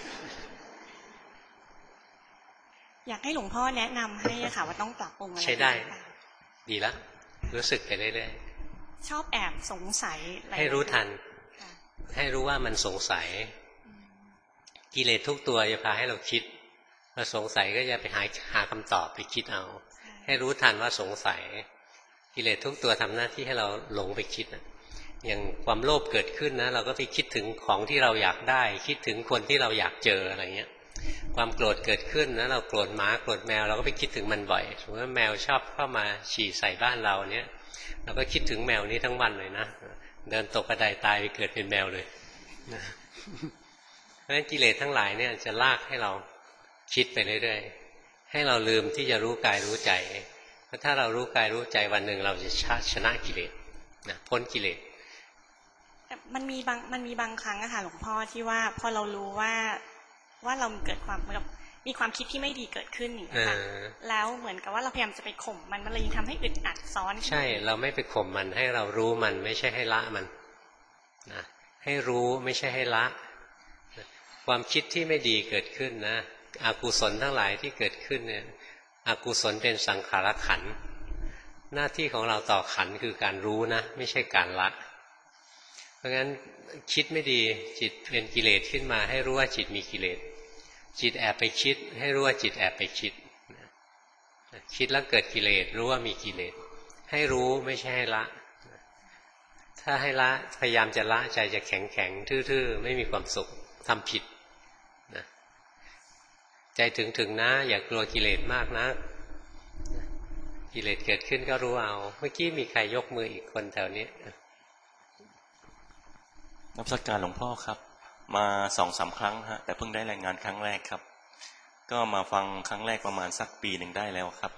อยากให้หลวงพ่อแนะนำให้ค่ะว่าต้องปรับปรุงอะไรใช่ได้ดีแล้วรู้สึกไปเรื่อยๆชอบแอบสงสัยให้รู้ทันให้รู้ว่ามันสงสัยกิเลสทุกตัวจะพาให้เราคิดพอสงสัยก็จะไปหาหาคำตอบไปคิดเอาให้รู้ทันว่าสงสัยกิเลสทุกตัวทำหน้าที่ให้เราหลงไปคิดอย่างความโลภเกิดขึ้นนะเราก็ไปคิดถึงของที่เราอยากได้คิดถึงคนที่เราอยากเจออะไรเงี้ยความโกรธเกิดขึ้นนะเราโกรธหมาโกรธแมวเราก็ไปคิดถึงมันบ่อยสมมติว่าแมวชอบเข้ามาฉี่ใส่บ้านเราเนี้ยเราก็คิดถึงแมวนี้ทั้งวันเลยนะเดินตกกระไดตายไปเกิดเป็นแมวเลยเพราะฉะนั้นกิเลสทั้งหลายเนี่ยจะลากให้เราคิดไปเรื่อยๆให้เราลืมที่จะรู้กายรู้ใจเพราะถ้าเรารู้กายรู้ใจวันหนึ่งเราจะชนะกิเลสนะพ้นกิเลสมันมีบางมันมีบางครั้งอะค่ะหลวงพ่อที่ว่าพอเรารู้ว่าว่าเราเกิดความแบบมีความคิดที่ไม่ดีเกิดขึ้นอย่างนี้ค่ะแล้วเหมือนกับว่าเราพยายามจะไปข่มมันมันเลยทำให้อึดอัดซ้อนใช่เราไม่ไปข่มมันให้เรารู้มันไม่ใช่ให้ละมันนะให้รู้ไม่ใช่ให้ละความคิดที่ไม่ดีเกิดขึ้นนะอกุศลทั้งหลายที่เกิดขึ้นเนี่ยอกุศลเป็นสังขารขันธ์หน้าที่ของเราต่อขันธ์คือการรู้นะไม่ใช่การละเพราะงั้นคิดไม่ดีจิตเป็นกิเลสขึ้นมาให้รู้ว่าจิตมีกิเลสจิตแอบไปคิดให้รู้ว่าจิตแอบไปคิดคิดแล้วเกิดกิเลสรู้ว่ามีกิเลสให้รู้ไม่ใช่ให้ละถ้าให้ละพยายามจะละใจจะแข็งแข็งทื่อๆไม่มีความสุขทำผิดนะใจถึงๆนะอย่ากลัวกิเลสมากนะกิเลสเกิดขึ้นก็รู้เอาเมื่อกี้มีใครยกมืออีกคนแถวนี้นับสักการหลวงพ่อครับมาสองสามครั้งฮะแต่เพิ่งได้รายงานครั้งแรกครับก็มาฟังครั้งแรกประมาณสักปีหนึ่งได้แล้วครับ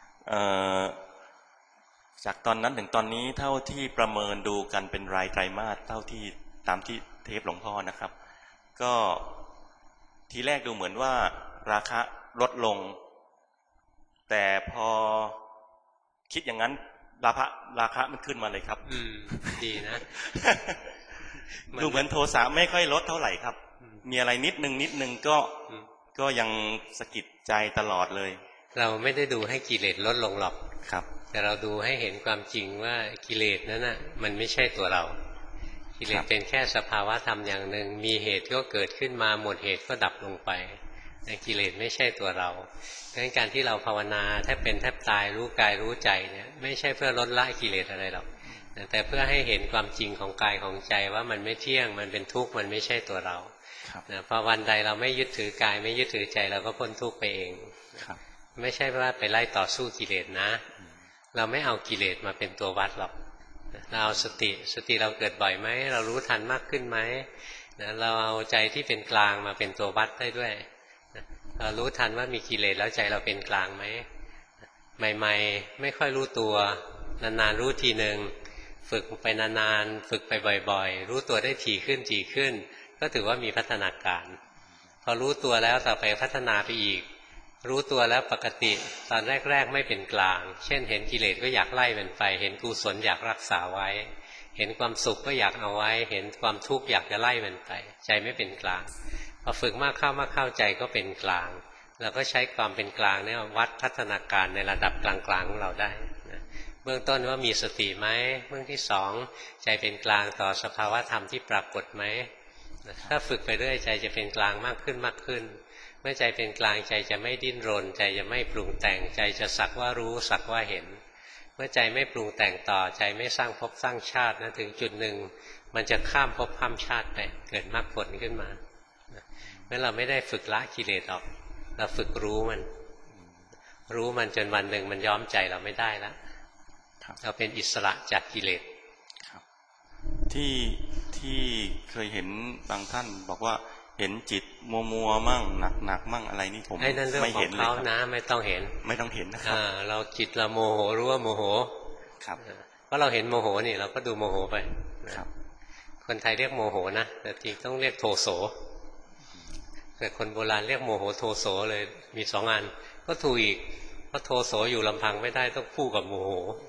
จากตอนนั้นถึงตอนนี้เท่าที่ประเมินดูกันเป็นรายไตรมาสเท่าที่ตามที่เทปหลวงพ่อนะครับก็ทีแรกดูเหมือนว่าราคาลดลงแต่พอคิดอย่างนั้นราคาราคามันขึ้นมาเลยครับอืมดีนะดูเหมือนโทสะไม่ค่อยลดเท่าไหร่ครับมีอะไรนิดนึงนิดนึงก็ก็ยังสะกิดใจตลอดเลยเราไม่ได้ดูให้กิเลสลดลงหรอกครับแต่เราดูให้เห็นความจริงว่ากิเลสนั้นน่ะมันไม่ใช่ตัวเรากิเลสเป็นแค่สภาวะธรรมอย่างหนึ่งมีเหตุก็เกิดขึ้นมาหมดเหตุก็ดับลงไปแต่กิเลสไม่ใช่ตัวเราดังนั้นการที่เราภาวนาแทบเป็นแทบตายรู้กายรู้ใจเนี่ยไม่ใช่เพื่อลดละกิเลสอะไรหรอกแต่เพื่อให้เห็นความจริงของกายของใจว่ามันไม่เที่ยงมันเป็นทุกข์มันไม่ใช่ตัวเรานะพอวันใดเราไม่ยึดถือกายไม่ยึดถือใจเราก็พ้นทุกข์ไปเองไม่ใช่ว่าไปไล่ต่อสู้กิเลสนะเราไม่เอากิเลสมาเป็นตัววัดหรอกเราเอาสติสติเราเกิดบ่อยไหมเรารู้ทันมากขึ้นไหมนะเราเอาใจที่เป็นกลางมาเป็นตัววัดได้ด้วยนะเรารู้ทันว่ามีกิเลสแล้วใจเราเป็นกลางไหมใหม่ๆไม่ค่อยรู้ตัวนานๆรู้ทีหนึ่งฝึกไปนานๆฝึกไปบ่อยๆรู้ตัวได้ถี่ขึ้นถี่ขึ้นก็ถือว่ามีพัฒนาการพอรู้ตัวแล้วต่อไปพัฒนาไปอีกรู้ตัวแล้วปกติตอนแรกๆไม่เป็นกลางเช่นเห็นกิเลสก็อยากไล่มันไปเห็นกุศลอยากรักษาไว้เห็นความสุขก็อยากเอาไว้เห็นความทุกข์อยากจะไล่มันไปใจไม่เป็นกลางพอฝึกมากเข้ามากเข้าใจก็เป็นกลางเราก็ใช้ความเป็นกลางเนี่ยวัดพัฒนาการในระดับกลางๆของเราได้เบื้องต้นว่ามีสติไหมเบื้องที่สองใจเป็นกลางต่อสภาวะธรรมที่ปรากฏไหมถ้าฝึกไปเรื่อยใจจะเป็นกลางมากขึ้นมากขึ้นเมื่อใจเป็นกลางใจจะไม่ดิ้นรนใจจะไม่ปรุงแต่งใจจะสักว่ารู้สักว่าเห็นเมื่อใจไม่ปรุงแต่งต่อใจไม่สร้างภพสร้างชาตินะถึงจุดหนึ่งมันจะข้ามภพข้ามชาติไปเกิดมรรคผลขึ้นมาเพราะเราไม่ได้ฝึกละกิเลสหรอกเราฝึกรู้มันรู้มันจนวันหนึ่งมันย้อมใจเราไม่ได้แล้วเราเป็นอิสระจากกิเลสที่ที่เคยเห็นบางท่านบอกว่าเห็นจิตมัวมัวมั่งหนักหนักมั่งอะไรนี่ผมไม่เห็นเลยครับนะไม่ต้องเห็นไม่ต้องเห็นนะครับเราจิตเราโมโหรู้ว่าโมโหครับเพราะเราเห็นโมโหนี่เราก็ดูโมโหไปครับคนไทยเรียกโมโหนะแต่จริงต้องเรียกโทโสแต่คนโบราณเรียกโมโหโทโสเลยมีสองอันก็ถูกอีกเพราะโทโสอยู่ลำพังไม่ได้ต้องคู่กับโมโห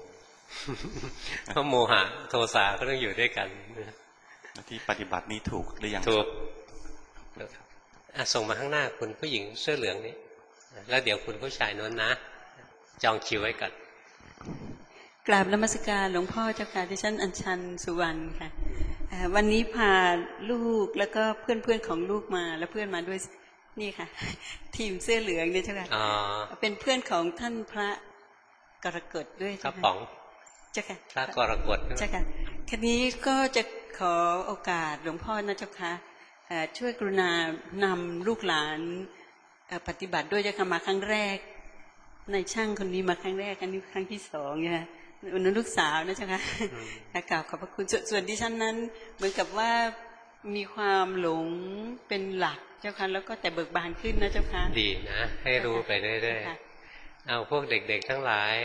เพราะโมหะโทสะก็ต้องอยู่ด้วยกันที่ปฏิบัตินี้ถูกหรือยังถูกส่งมาข้างหน้าคุณผู้หญิงเสื้อเหลืองนี้แล้วเดี๋ยวคุณผู้ชายโน้นนะจองคิวไว้ก่อนกราบนมัสการหลวงพ่อเจ้าค่ะดิฉันอัญชันสุวรรณค่ะวันนี้พาลูกแล้วก็เพื่อนๆของลูกมาแล้วเพื่อนมาด้วยนี่ค่ะทีมเสื้อเหลืองเนี่ยเจ้าค่ะเป็นเพื่อนของท่านพระกรกฎด้วยพระป๋องเจ้าค่ะพระกรกฎเจ้าค่ะทีนี้ก็จะขอโอกาสหลวงพ่อนะเจ้าค่ะช่วยกรุณานำลูกหลานปฏิบัติด้วยเจ้าค่ะมาครั้งแรกในช่างคนนี้มาครั้งแรกอันนี้ครั้งที่สองเนี่ยอุณลูกสาวนะเจ้าค่ะกล่าวขอบพระคุณส่วนดิฉันนั้นเหมือนกับว่ามีความหลงเป็นหลักเจ้าค่ะแล้วก็แต่เบิกบานขึ้นนะเจ้าค่ะดีนะให้รู้ไปเรื่อยๆเอาพวกเด็กๆทั้งหลาย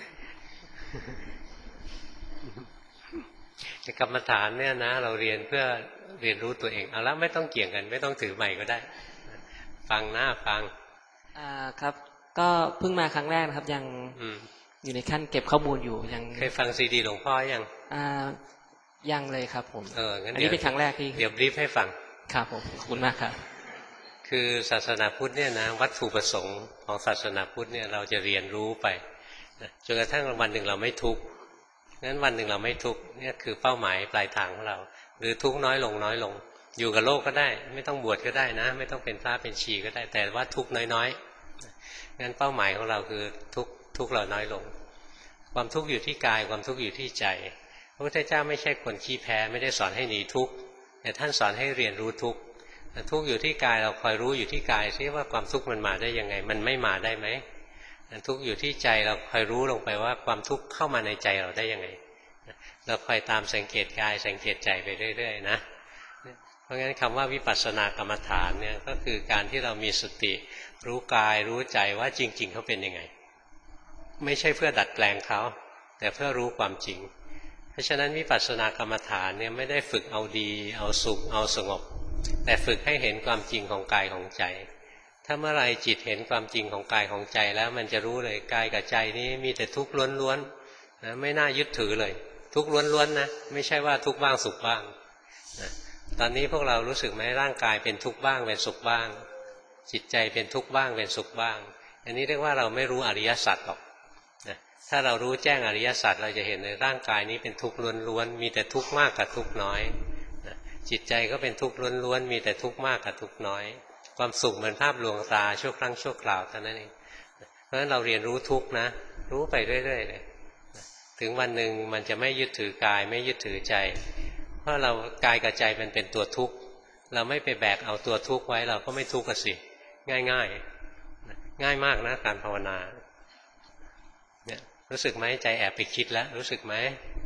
กรรมฐานเนี่ยนะเราเรียนเพื่อเรียนรู้ตัวเองเอาละไม่ต้องเกี่ยงกันไม่ต้องถือใหม่ก็ได้ฟังหน้าฟังอ่าครับก็เพิ่งมาครั้งแรกนะครับยังอยู่ในขั้นเก็บข้อมูลอยู่ยังเคยฟังซีดีหลวงพ่อยังอ่ายังเลยครับผมเอองั้นอันนี้เป็นครั้งแรกที่เดี๋ยวบรีฟให้ฟังครับผมขอบคุณมากครับคือศาสนาพุทธเนี่ยนะวัตถุประสงค์ของศาสนาพุทธเนี่ยเราจะเรียนรู้ไปจนกระทั่งวันหนึ่งเราไม่ทุกข์งั้นวันหนึ่งเราไม่ทุกข์เนี่ยคือเป้าหมายปลายทางของเราหรือทุกข์น้อยลงน้อยลงอยู่กับโลกก็ได้ไม่ต้องบวชก็ได้นะไม่ต้องเป็นพระเป็นชีก็ได้แต่ว่าทุกข์น้อยๆงั้นเป้าหมายของเราคือทุกข์ทุกข์เราน้อยลงความทุกข์อยู่ที่กายความทุกข์อยู่ที่ใจพระพุทธเจ้าไม่ใช่คนขี้แพ้ไม่ได้สอนให้หนีทุกข์แต่ท่านสอนให้เรียนรู้ทุกข์ทุกข์อยู่ที่กายเราคอยรู้อยู่ที่กายซิว่าความทุกข์มันมาได้ยังไงมันไม่มาได้ไหมทุกข์อยู่ที่ใจเราคอยรู้ลงไปว่าความทุกข์เข้ามาในใจเราได้ยังไงเราคอยตามสังเกตกายสังเกตใจไปเรื่อยๆนะเพราะงั้นคำว่าวิปัสสนากรรมฐานเนี่ยก็คือการที่เรามีสติรู้กายรู้ใจว่าจริงๆเขาเป็นยังไงไม่ใช่เพื่อดัดแปลงเขาแต่เพื่อรู้ความจริงเพราะฉะนั้นวิปัสสนากรรมฐานเนี่ยไม่ได้ฝึกเอาดีเอาสุขเอาสงบแต่ฝึกให้เห็นความจริงของกายของใจถ้าเมื่อไรจิตเห็นความจริงของกายของใจแล้วมันจะรู้เลยกายกับใจนี้มีแต่ทุกข์ล้วนๆนะไม่น่ายึดถือเลยทุกข์ล้วนๆนะไม่ใช่ว่าทุกข์บ้างสุขบ้างนะตอนนี้พวกเรารู้สึกไหมร่างกายเป็นทุกข์บ้างเป็นสุขบ้างจิตใจเป็นทุกข์บ้างเป็นสุขบ้างอันนี้เรียกว่าเราไม่รู้อริยสัจหรอกนะถ้าเรารู้แจ้งอริยสัจเราจะเห็นในร่างกายนี้เป็นทุกข์ล้วนๆมีแต่ทุกข์มากกับทุกข์น้อยนะจิตใจก็เป็นทุกข์ล้วนๆมีแต่ทุกข์มากกับทุกข์น้อยความสุขเหมือนภาพลวงตาชั่วครั้งชั่วคราวเท่านั้นเองเพราะฉะนั้นเราเรียนรู้ทุกข์นะรู้ไปเรื่อยๆเลยถึงวันหนึ่งมันจะไม่ยึดถือกายไม่ยึดถือใจเพราะเรากายกับใจมันเป็นตัวทุกข์เราไม่ไปแบกเอาตัวทุกข์ไว้เราก็ไม่ทุกข์กันสิง่ายๆง่ายมากนะการภาวนาเนี่ยรู้สึกไหมใจแอบไปคิดแล้วรู้สึกไหม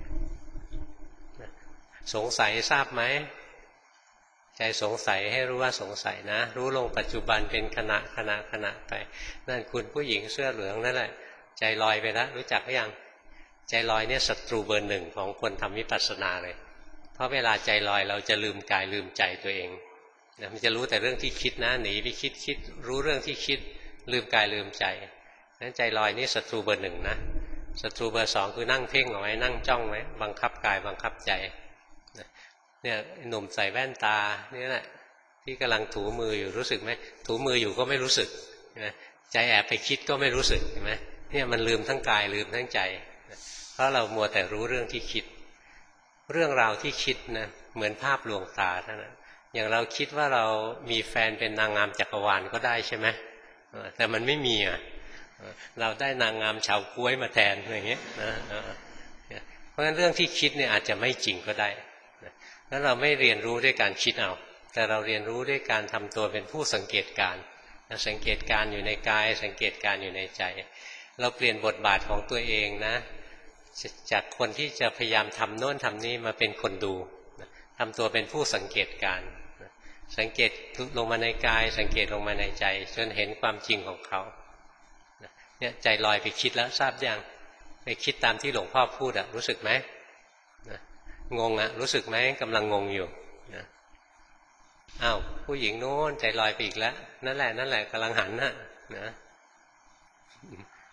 สงสัยทราบไหมใจสงสัยให้รู้ว่าสงสัยนะรู้ลงปัจจุบันเป็นขณะขณะขณะไปนั่นคุณผู้หญิงเสื้อเหลืองนั่นแหละใจลอยไปแล้วรู้จักหรือยังใจลอยเนี่ยศัตรูเบอร์หนึ่งของคนทำวิปัสสนาเลยเพราะเวลาใจลอยเราจะลืมกายลืมใจตัวเองนะมันจะรู้แต่เรื่องที่คิดนะหนีไปคิดคิดรู้เรื่องที่คิดลืมกายลืมใจนั้นใจลอยนี่ศัตรูเบอร์หนึ่งนะศัตรูเบอร์สองคือนั่งเพ่งเอาไว้นั่งจ้องไว้บังคับกายบังคับใจเนี่ยหนุ่มใส่แว่นตานี่แหละที่กำลังถูมืออยู่รู้สึกไหมถูมืออยู่ก็ไม่รู้สึกนะใจแอบไปคิดก็ไม่รู้สึกเห็นไหมเนี่ยมันลืมทั้งกายลืมทั้งใจเพราะเรามัวแต่รู้เรื่องที่คิดเรื่องราวที่คิดนะเหมือนภาพลวงตาเท่านั้นอย่างเราคิดว่าเรามีแฟนเป็นนางงามจักรวาลก็ได้ใช่ไหมแต่มันไม่มีอ่ะเราได้นางงามชาวก้วยมาแทนอย่างเงี้ยนะเพราะฉะนั้นเรื่องที่คิดเนี่ยอาจจะไม่จริงก็ได้แล้วเราไม่เรียนรู้ด้วยการคิดเอาแต่เราเรียนรู้ด้วยการทำตัวเป็นผู้สังเกตการณ์สังเกตการณ์อยู่ในกายสังเกตการณ์อยู่ในใจเราเปลี่ยนบทบาทของตัวเองนะจากคนที่จะพยายามทำโน่นทำนี่มาเป็นคนดูทำตัวเป็นผู้สังเกตการณ์สังเกตลงมาในกายสังเกตลงมาในใจจนเห็นความจริงของเขาเนี่ยใจลอยไปคิดแล้วทราบยังไปคิดตามที่หลวงพ่อพูดอะรู้สึกไหมงงอะรู้สึกไหมกำลังงงอยู่นะอ้าวผู้หญิงโน้นใจลอยไปอีกแล้วนั่นแหละนั่นแหละกำลังหันนะนะ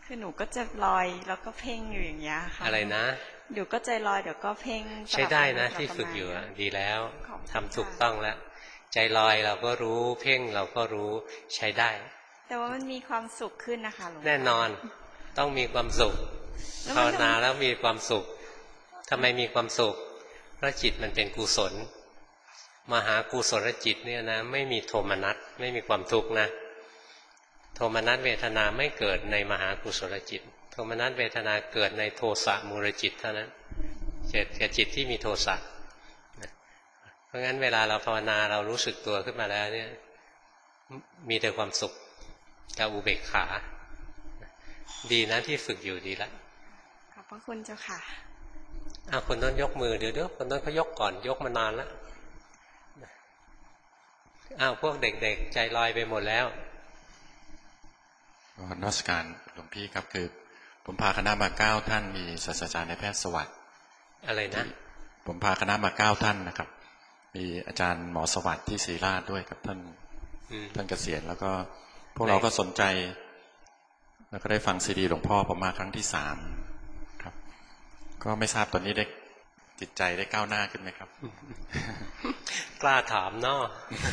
คือหนูก็จะลอยแล้วก็เพ่งอยู่อย่างเงี้ยค่ะอะไรนะเดี๋ยวก็ใจลอยเดี๋ยวก็เพ่งใช้ได้นะที่ฝึกอยู่อ่ะดีแล้วทำถูกต้องแล้วใจลอยเราก็รู้เพ่งเราก็รู้ใช้ได้แต่ว่ามันมีความสุขขึ้นนะคะหลวงพ่อแน่นอนต้องมีความสุขภาวนาแล้วมีความสุขทำไมมีความสุขเพราะจิตมันเป็นกุศลมหากุศลจิตเนี่ยนะไม่มีโทมนัสไม่มีความทุกข์นะโทมนัสเวทนาไม่เกิดในมหากุศลจิตโทมนัสเวทนาเกิดในโทสะมูลจิตเท่านั้นเกิดกับจิตที่มีโทสะเพราะงั้นเวลาเราภาวนาเรารู้สึกตัวขึ้นมาแล้วเนี่ยมีแต่ความสุขกับอุเบกขาดีนะที่ฝึกอยู่ดีแล้วขอบพระคุณเจ้าค่ะอ้าวคนนั้นยกมือเดี๋ยวเดี๋ยวคนนั้นเขายกก่อนยกมานานแล้วอ้าวพวกเด็กๆใจลอยไปหมดแล้วนมัสการหลวงพี่ครับคือผมพาคณะมาเก้าท่านมีศาสตราจารย์ในแพทย์สวัสดิ์อะไรนะผมพาคณะมาเก้าท่านนะครับมีอาจารย์หมอสวัสดิ์ที่ศรีราชด้วยกับท่านท่านเกษียณแล้วก็พวกเราก็สนใจแล้วก็ได้ฟังซีดีหลวงพ่อผมมาครั้งที่สามครับก็ไม่ทราบตอนนี้ได้จิตใจได้ก้าวหน้าขึ้นไหมครับกล้าถามเนาะ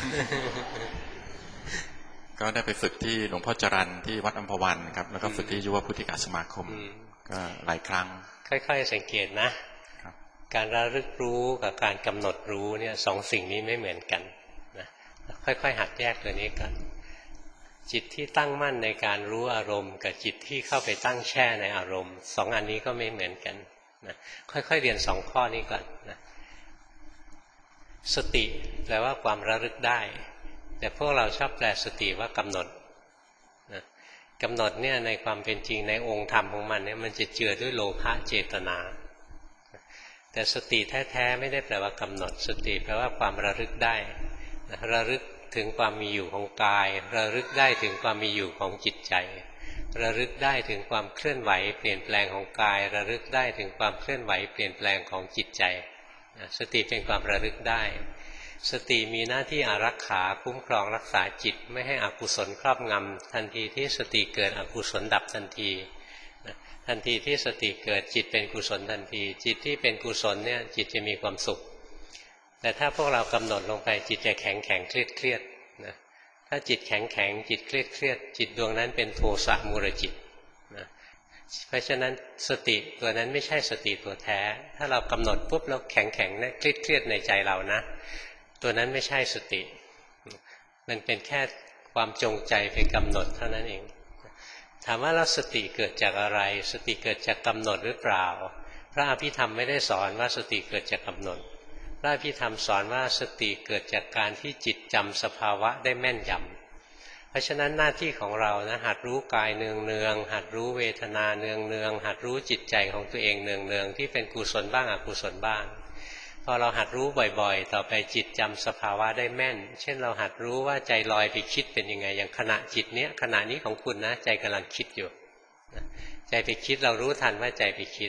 ก็ได้ไปฝึกที่หลวงพ่อจรัญที่วัดอัมพวันครับแล้วก็ฝึกที่ยุวพุทธิกสมาคมก็หลายครั้งค่อยๆสังเกตนะการระลึกรู้กับการกำหนดรู้เนี่ยสองสิ่งนี้ไม่เหมือนกันนะค่อยๆหัดแยกตัวนี้กันจิตที่ตั้งมั่นในการรู้อารมณ์กับจิตที่เข้าไปตั้งแช่ในอารมณ์สองอันนี้ก็ไม่เหมือนกันนะค่อยๆเรียนสองข้อนี้ก่อนนะสติแปลว่าความระลึกได้แต่พวกเราชอบแปลสติว่ากำหนดนะกำหนดเนี่ยในความเป็นจริงในองค์ธรรมของมันเนี่ยมันจะเจือด้วยโลภะเจตนาแต่สติแท้ๆไม่ได้แปลว่ากำหนดสติแปลว่าความระลึกได้นะระลึกถึงความมีอยู่ของกายระลึกได้ถึงความมีอยู่ของจิตใจระลึกได้ถึงความเคลื่อนไหวเปลี่ยนแปลงของกายระลึกได้ถึงความเคลื่อนไหวเปลี่ยนแปลงของจิตใจนะสติเป็นความระลึกได้สติมีหน้าที่อารักขาคุ้มครองรักษาจิตไม่ให้อกุศลครอบงำทันทีที่สติเกิดอกุศลดับทันทีทันทีที่สติเกิดจิตเป็นกุศลทันทีจิตที่เป็นกุศลเนี่ยจิตจะมีความสุขแต่ถ้าพวกเรากำหนดลงไปจิตจะแข็งแข็งเครียดเครียดนะถ้าจิตแข็งแข็งจิตเครียดเครียดจิตดวงนั้นเป็นโทสะมูลจิตนะเพราะฉะนั้นสติตัวนั้นไม่ใช่สติตัวแท้ถ้าเรากำหนดปุ๊บแล้วแข็งแข็งเนี่ยเครียดเครียดในใจเรานะตัวนั้นไม่ใช่สติมันเป็นแค่ความจงใจไปกำหนดเท่านั้นเองถามว่าแล้วสติเกิดจากอะไรสติเกิดจากกำหนดหรือเปล่าพระอภิธรรมไม่ได้สอนว่าสติเกิดจากกำหนดพระอภิธรรมสอนว่าสติเกิดจากการที่จิตจำสภาวะได้แม่นยำเพราะฉะนั้นหน้าที่ของเรานะหัดรู้กายเนืองเนืองหัดรู้เวทนาเนืองเนืองหัดรู้จิตใจของตัวเองเนืองเนืองที่เป็นกุศลบ้างอกุศลบ้างพอเราหัดรู้บ่อยๆต่อไปจิตจำสภาวะได้แม่นเช่นเราหัดรู้ว่าใจลอยไปคิดเป็นยังไงอย่างขณะจิตเนี้ยขณะนี้ของคุณนะใจกำลังคิดอยู่ใจไปคิดเรารู้ทันว่าใจไปคิด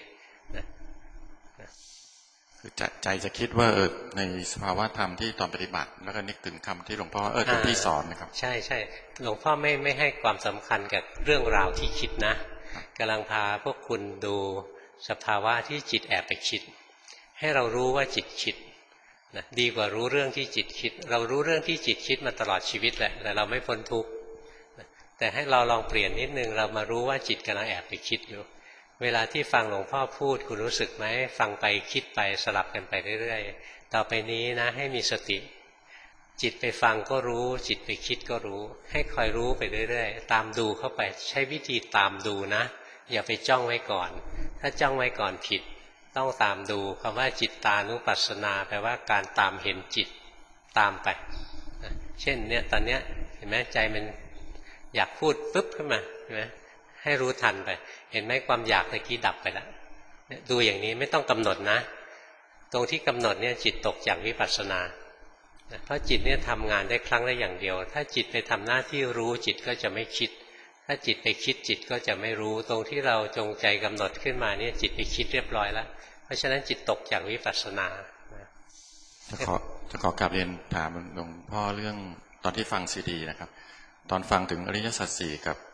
คือใจจะคิดว่าเออในสภาวะธรรมที่ตอนปฏิบัติแล้วก็นึกถึงคำที่หลวงพ่อเออที่สอนนะครับใช่ใช่หลวงพ่อไม่ไม่ให้ความสำคัญกับเรื่องราวที่คิดนะกำลังพาพวกคุณดูสภาวะที่จิตแอบไปคิดให้เรารู้ว่าจิตคิดนะดีกว่ารู้เรื่องที่จิตคิดเรารู้เรื่องที่จิตคิดมาตลอดชีวิตแหละแต่เราไม่พ้นทุกข์แต่ให้เราลองเปลี่ยนนิดนึงเรามารู้ว่าจิตกำลังแอบไปคิดอยู่เวลาที่ฟังหลวงพ่อพูดคุณรู้สึกไหมฟังไปคิดไปสลับกันไปเรื่อยๆต่อไปนี้นะให้มีสติจิตไปฟังก็รู้จิตไปคิดก็รู้ให้คอยรู้ไปเรื่อยๆตามดูเข้าไปใช้วิธีตามดูนะอย่าไปจ้องไว้ก่อนถ้าจ้องไว้ก่อนผิดต้องตามดูคำว่าจิตตานุปัสสนาแปลว่าการตามเห็นจิตตามไปเช่นเนี่ยตอนเนี้ยเห็นไหมใจมันอยากพูดปุ๊บขึ้นมาเห็นไหมให้รู้ทันไปเห็นไหมความอยากตะกี้ดับไปแล้วดูอย่างนี้ไม่ต้องกำหนดนะตรงที่กำหนดเนี่ยจิตตกจากวิปัสสนาเพราะจิตเนี่ยทำงานได้ครั้งละอย่างเดียวถ้าจิตไปทำหน้าที่รู้จิตก็จะไม่คิดถ้าจิตไปคิดจิตก็จะไม่รู้ตรงที่เราจงใจกำหนดขึ้นมาเนี่ยจิตไปคิดเรียบร้อยแล้วเพราะฉะนั้นจิตตกจากวิปัสสนาจะขอจะขอกลับเรียนถามหลวงพ่อเรื่องตอนที่ฟังซีดีนะครับตอนฟังถึงอริยสัจสี่กับ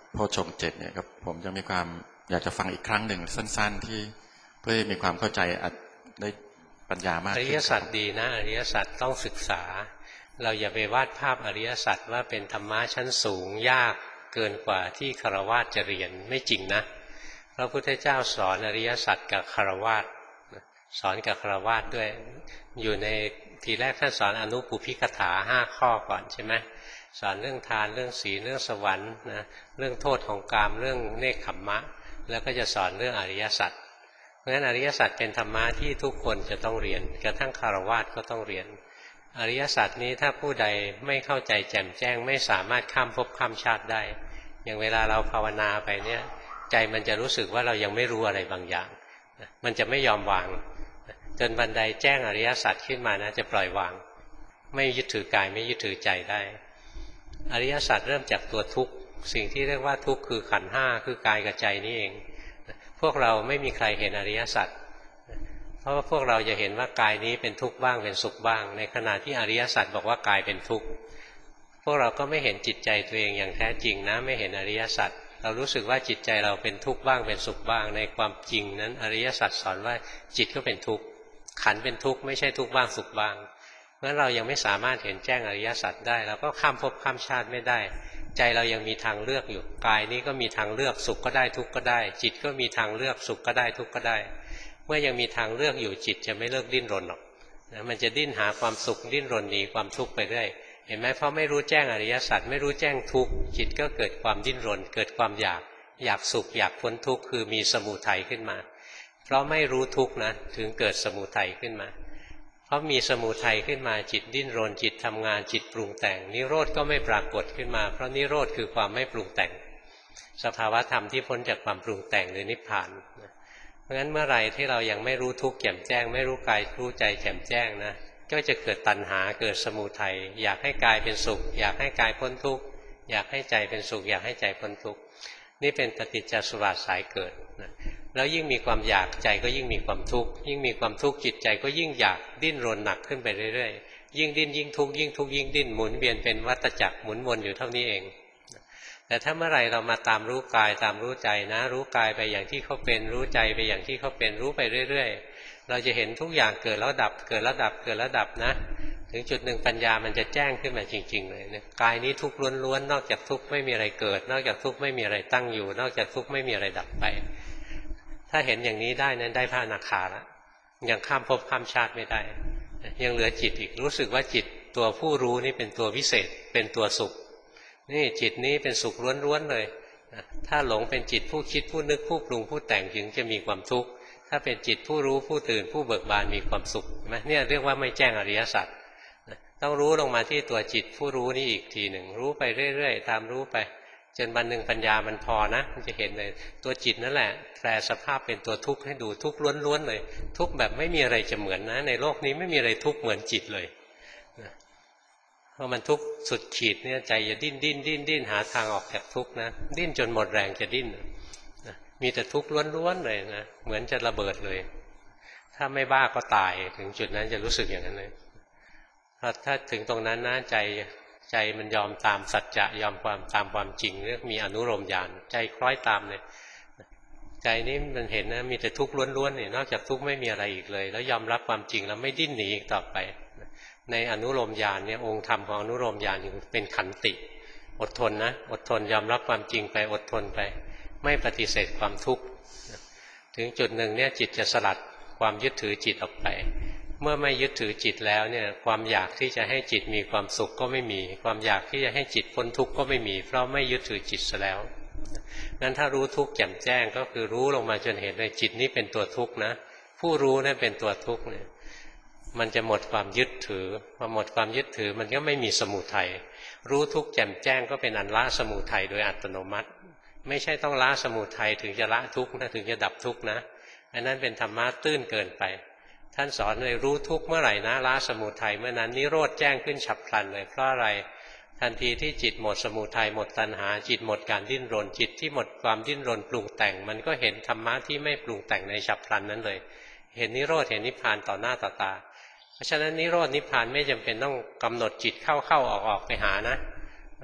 โพชฌงค์เจ็ดเนี่ยครับผมจะมีความอยากจะฟังอีกครั้งหนึ่งสั้นๆที่เพื่อมีความเข้าใจได้ปัญญามากขึ้นอริยสัจดีนะอริยสัจต้องศึกษาเราอย่าไปวาดภาพอริยสัจว่าเป็นธรรมะชั้นสูงยากเกินกว่าที่ฆราวาสจะเรียนไม่จริงนะพระพุทธเจ้าสอนอริยสัจกับฆราวาสสอนกับฆราวาสด้วยอยู่ในทีแรกท่านสอนอนุปุพิกถาห้าข้อก่อนใช่ไหมสอนเรื่องทานเรื่องศีลเรื่องสวรรค์นะเรื่องโทษของกามเรื่องเนกขัมมะแล้วก็จะสอนเรื่องอริยสัจเพราะฉะนั้นอริยสัจเป็นธรรมะที่ทุกคนจะต้องเรียนกระทั่งฆราวาสก็ต้องเรียนอริยสัจนี้ถ้าผู้ใดไม่เข้าใจแจ่มแจ้งไม่สามารถข้ามภพข้ามชาติได้อย่างเวลาเราภาวนาไปเนี่ยใจมันจะรู้สึกว่าเรายังไม่รู้อะไรบางอย่างมันจะไม่ยอมวางจนบันไดแจ้งอริยสัจขึ้นมานะจะปล่อยวางไม่ยึดถือกายไม่ยึดถือใจได้อริยสัจเริ่มจากตัวทุกข์สิ่งที่เรียกว่าทุกข์คือขันธ์ห้าคือกายกับใจนี่เองพวกเราไม่มีใครเห็นอริยสัจเพราะว่าพวกเราจะเห็นว่ากายนี้เป็นทุกข์บ้างเป็นสุขบ้างในขณะที่อริยสัจบอกว่ากายเป็นทุกข์พวกเราก็ไม่เห็นจิตใจตัวเองอย่างแท้จริงนะไม่เห็นอริยสัจเรารู้สึกว่าจิตใจเราเป็นทุกข์บ้างเป็นสุขบ้างในความจริงนั้นอริยสัจสอนว่าจิตก็เป็นทุกข์ขันธ์เป็นทุกข์ไม่ใช่ทุกข์บ้างสุขบ้างเพราะฉะนั้นเรายังไม่สามารถเห็นแจ้งอริยสัจได้เราก็ข้ามภพข้ามชาติไม่ได้ใจเรายังมีทางเลือกอยู่กายนี้ก็มีทางเลือกสุขก็ได้ทุกข์ก็ได้จิตก็มีทางเลือกสุขก็ได้ทุกข์ก็ได้เมื่อยังมีทางเลือกอยู่จิตจะไม่เลิกดิ้นรนหรอกนะมันจะดิ้นหาความสุขดิ้นรนหนีความทุกข์ไปเรื่อยเห็นไหมเพราะไม่รู้แจ้งอริยสัจไม่รู้แจ้งทุกข์จิตก็เกิดความดิ้นรนเกิดความอยากอยากสุขอยากพ้นทุกข์คือมีสมุทัยขึ้นมาเพราะไม่รู้ทุกข์นะถึงเกิดสมุทัยขึ้นมาเพราะมีสมุทัยขึ้นมาจิตดิ้นรนจิตทำงานจิตปรุงแต่งนิโรธก็ไม่ปรากฏขึ้นมาเพราะนิโรธคือความไม่ปรุงแต่งสภาวะธรรมที่พ้นจากความปรุงแต่งหรือนิพพานเพราะฉะนั้นเมื่อไหร่ที่เรายังไม่รู้ทุกข์แจ่มแจ้งไม่รู้กายรู้ใจแจ่มแจ้งนะก็จะเกิดตัณหาเกิดสมุทัยอยากให้กายเป็นสุขอยากให้กายพ้นทุกข์อยากให้ใจเป็นสุขอยากให้ใจพ้นทุกข์นี่เป็นปฏิจจสมุปบาทสายเกิดนะแล้วยิ่งมีความอยากใจก็ยิ่งมีความทุกข์ยิ่งมีความทุกข์จิตใจก็ยิ่งอยากดิ้นรนหนักขึ้นไปเรื่อยๆยิ่งดิ้นยิ่งทุกข์ยิ่งทุกข์ยิ่งดิ้นหมุนเวียนเป็นวัฏจักรหมุนวนอยู่เท่านี้เองแต่ถ้าเมื่อไหร่เรามาตามรู้กายตามรู้ใจนะรู้กายไปอย่างที่เขาเป็นรู้ใจไปอย่างที่เขาเป็นรู้ไปเรื่อยๆเราจะเห็นทุกอย่างเกิดแล้วดับเกิดแล้วดับเกิดแล้วดับนะถึงจุดหนึ่งปัญญามันจะแจ้งขึ้นมาจริงๆเลยนะกายนี้ทุกข์ล้วนๆนอกจากทุกข์ไม่มีอะไรเกิดนอกจากทุกข์ไม่มีอะไรตั้งอยู่นอกจากทุกข์ไม่มีอะไรดับไปถ้าเห็นอย่างนี้ได้นั้นได้พระอนาคาแล้วยังข้ามภพข้ามชาติไม่ได้ยังเหลือจิตอีกรู้สึกว่าจิตตัวผู้รู้นี่เป็นตัววิเศษเป็นตัวสุขนี่จิตนี้เป็นสุขล้วนๆเลยถ้าหลงเป็นจิตผู้คิดผู้นึกผู้ปรุงผู้แต่งถึงจะมีความทุกข์ถ้าเป็นจิตผู้รู้ผู้ตื่นผู้เบิกบานมีความสุขไหมเนี่ยเรียกว่าไม่แจ้งอริยสัจต้องรู้ลงมาที่ตัวจิตผู้รู้นี่อีกทีหนึ่งรู้ไปเรื่อยๆตามรู้ไปจนวันหนึ่งปัญญามันพอนะมันจะเห็นเลยตัวจิตนั่นแหละแปลสภาพเป็นตัวทุกข์ให้ดูทุกข์ล้วนๆเลยทุกข์แบบไม่มีอะไรจะเหมือนนะในโลกนี้ไม่มีอะไรทุกข์เหมือนจิตเลยเพราะมันทุกข์สุดขีดเนี่ยใจจะดิ้นดิ้นดิ้นดิ้นหาทางออกจากทุกข์นะดิ้นจนหมดแรงจะดิ้นมีแต่ทุกข์ล้วนๆเลยนะเหมือนจะระเบิดเลยถ้าไม่บ้าก็ตายถึงจุดนั้นจะรู้สึกอย่างนั้นเลยถ้าถึงตรงนั้นนะใจใจมันยอมตามสัจจะยอมความตามความจริงเรียกมีอนุโลมญาณใจคล้อยตามเลยใจนี้มันเห็นนะมีแต่ทุกข์ล้วนๆเนี่ยนอกจากทุกข์ไม่มีอะไรอีกเลยแล้วยอมรับความจริงแล้วไม่ดิ้นหนีอีกต่อไปในอนุโลมญาณเนี่ยองค์ธรรมของอนุโลมญาณเป็นขันติอดทนนะอดทนยอมรับความจริงไปอดทนไปไม่ปฏิเสธความทุกข์ถึงจุดหนึ่งเนี่ยจิตจะสลัดความยึดถือจิตออกไปเมื่อไม่ยึดถือจิตแล้วเนี่ยความอยากที่จะให้จิตมีความสุขก็ไม่มีความอยากที่จะให้จิตพ้นทุกข์ก็ไม่มีเพราะไม่ยึดถือจิตซะแล้วงั้นถ้ารู้ทุกข์แจ่มแจ้งก็คือรู้ลงมาจนเห็นเลยจิตนี้เป็นตัวทุกข์นะผู้รู้นั่นเป็นตัวทุกข์เนี่ยมันจะหมดความยึดถือพอหมดความยึดถือมันก็ไม่มีสมุทัยรู้ทุกข์แจ่มแจ้งก็เป็นอันละสมุทัยโดยอัตโนมัติไม่ใช่ต้องละสมุทัยถึงจะละทุกข์นะถึงจะดับทุกข์นะอันนั้นเป็นธรรมะตื้นเกินไปท่านสอนเลยรู้ทุกข์เมื่อไหร่นะละสมุทัยเมื่อนั้นนิโรธแจ้งขึ้นฉับพลันเลยเพราะอะไรทันทีที่จิตหมดสมุทัยหมดตัณหาจิตหมดการดิ้นรนจิตที่หมดความดิ้นรนปรุงแต่งมันก็เห็นธรรมะที่ไม่ปรุงแต่งในฉับพลันนั้นเลยเห็นนิโรธเห็นนิพพานต่อหน้าต่อตาเพราะฉะนั้นนิโรธนิพพานไม่จำเป็นต้องกำหนดจิตเข้าเข้าออกออกไปหานะ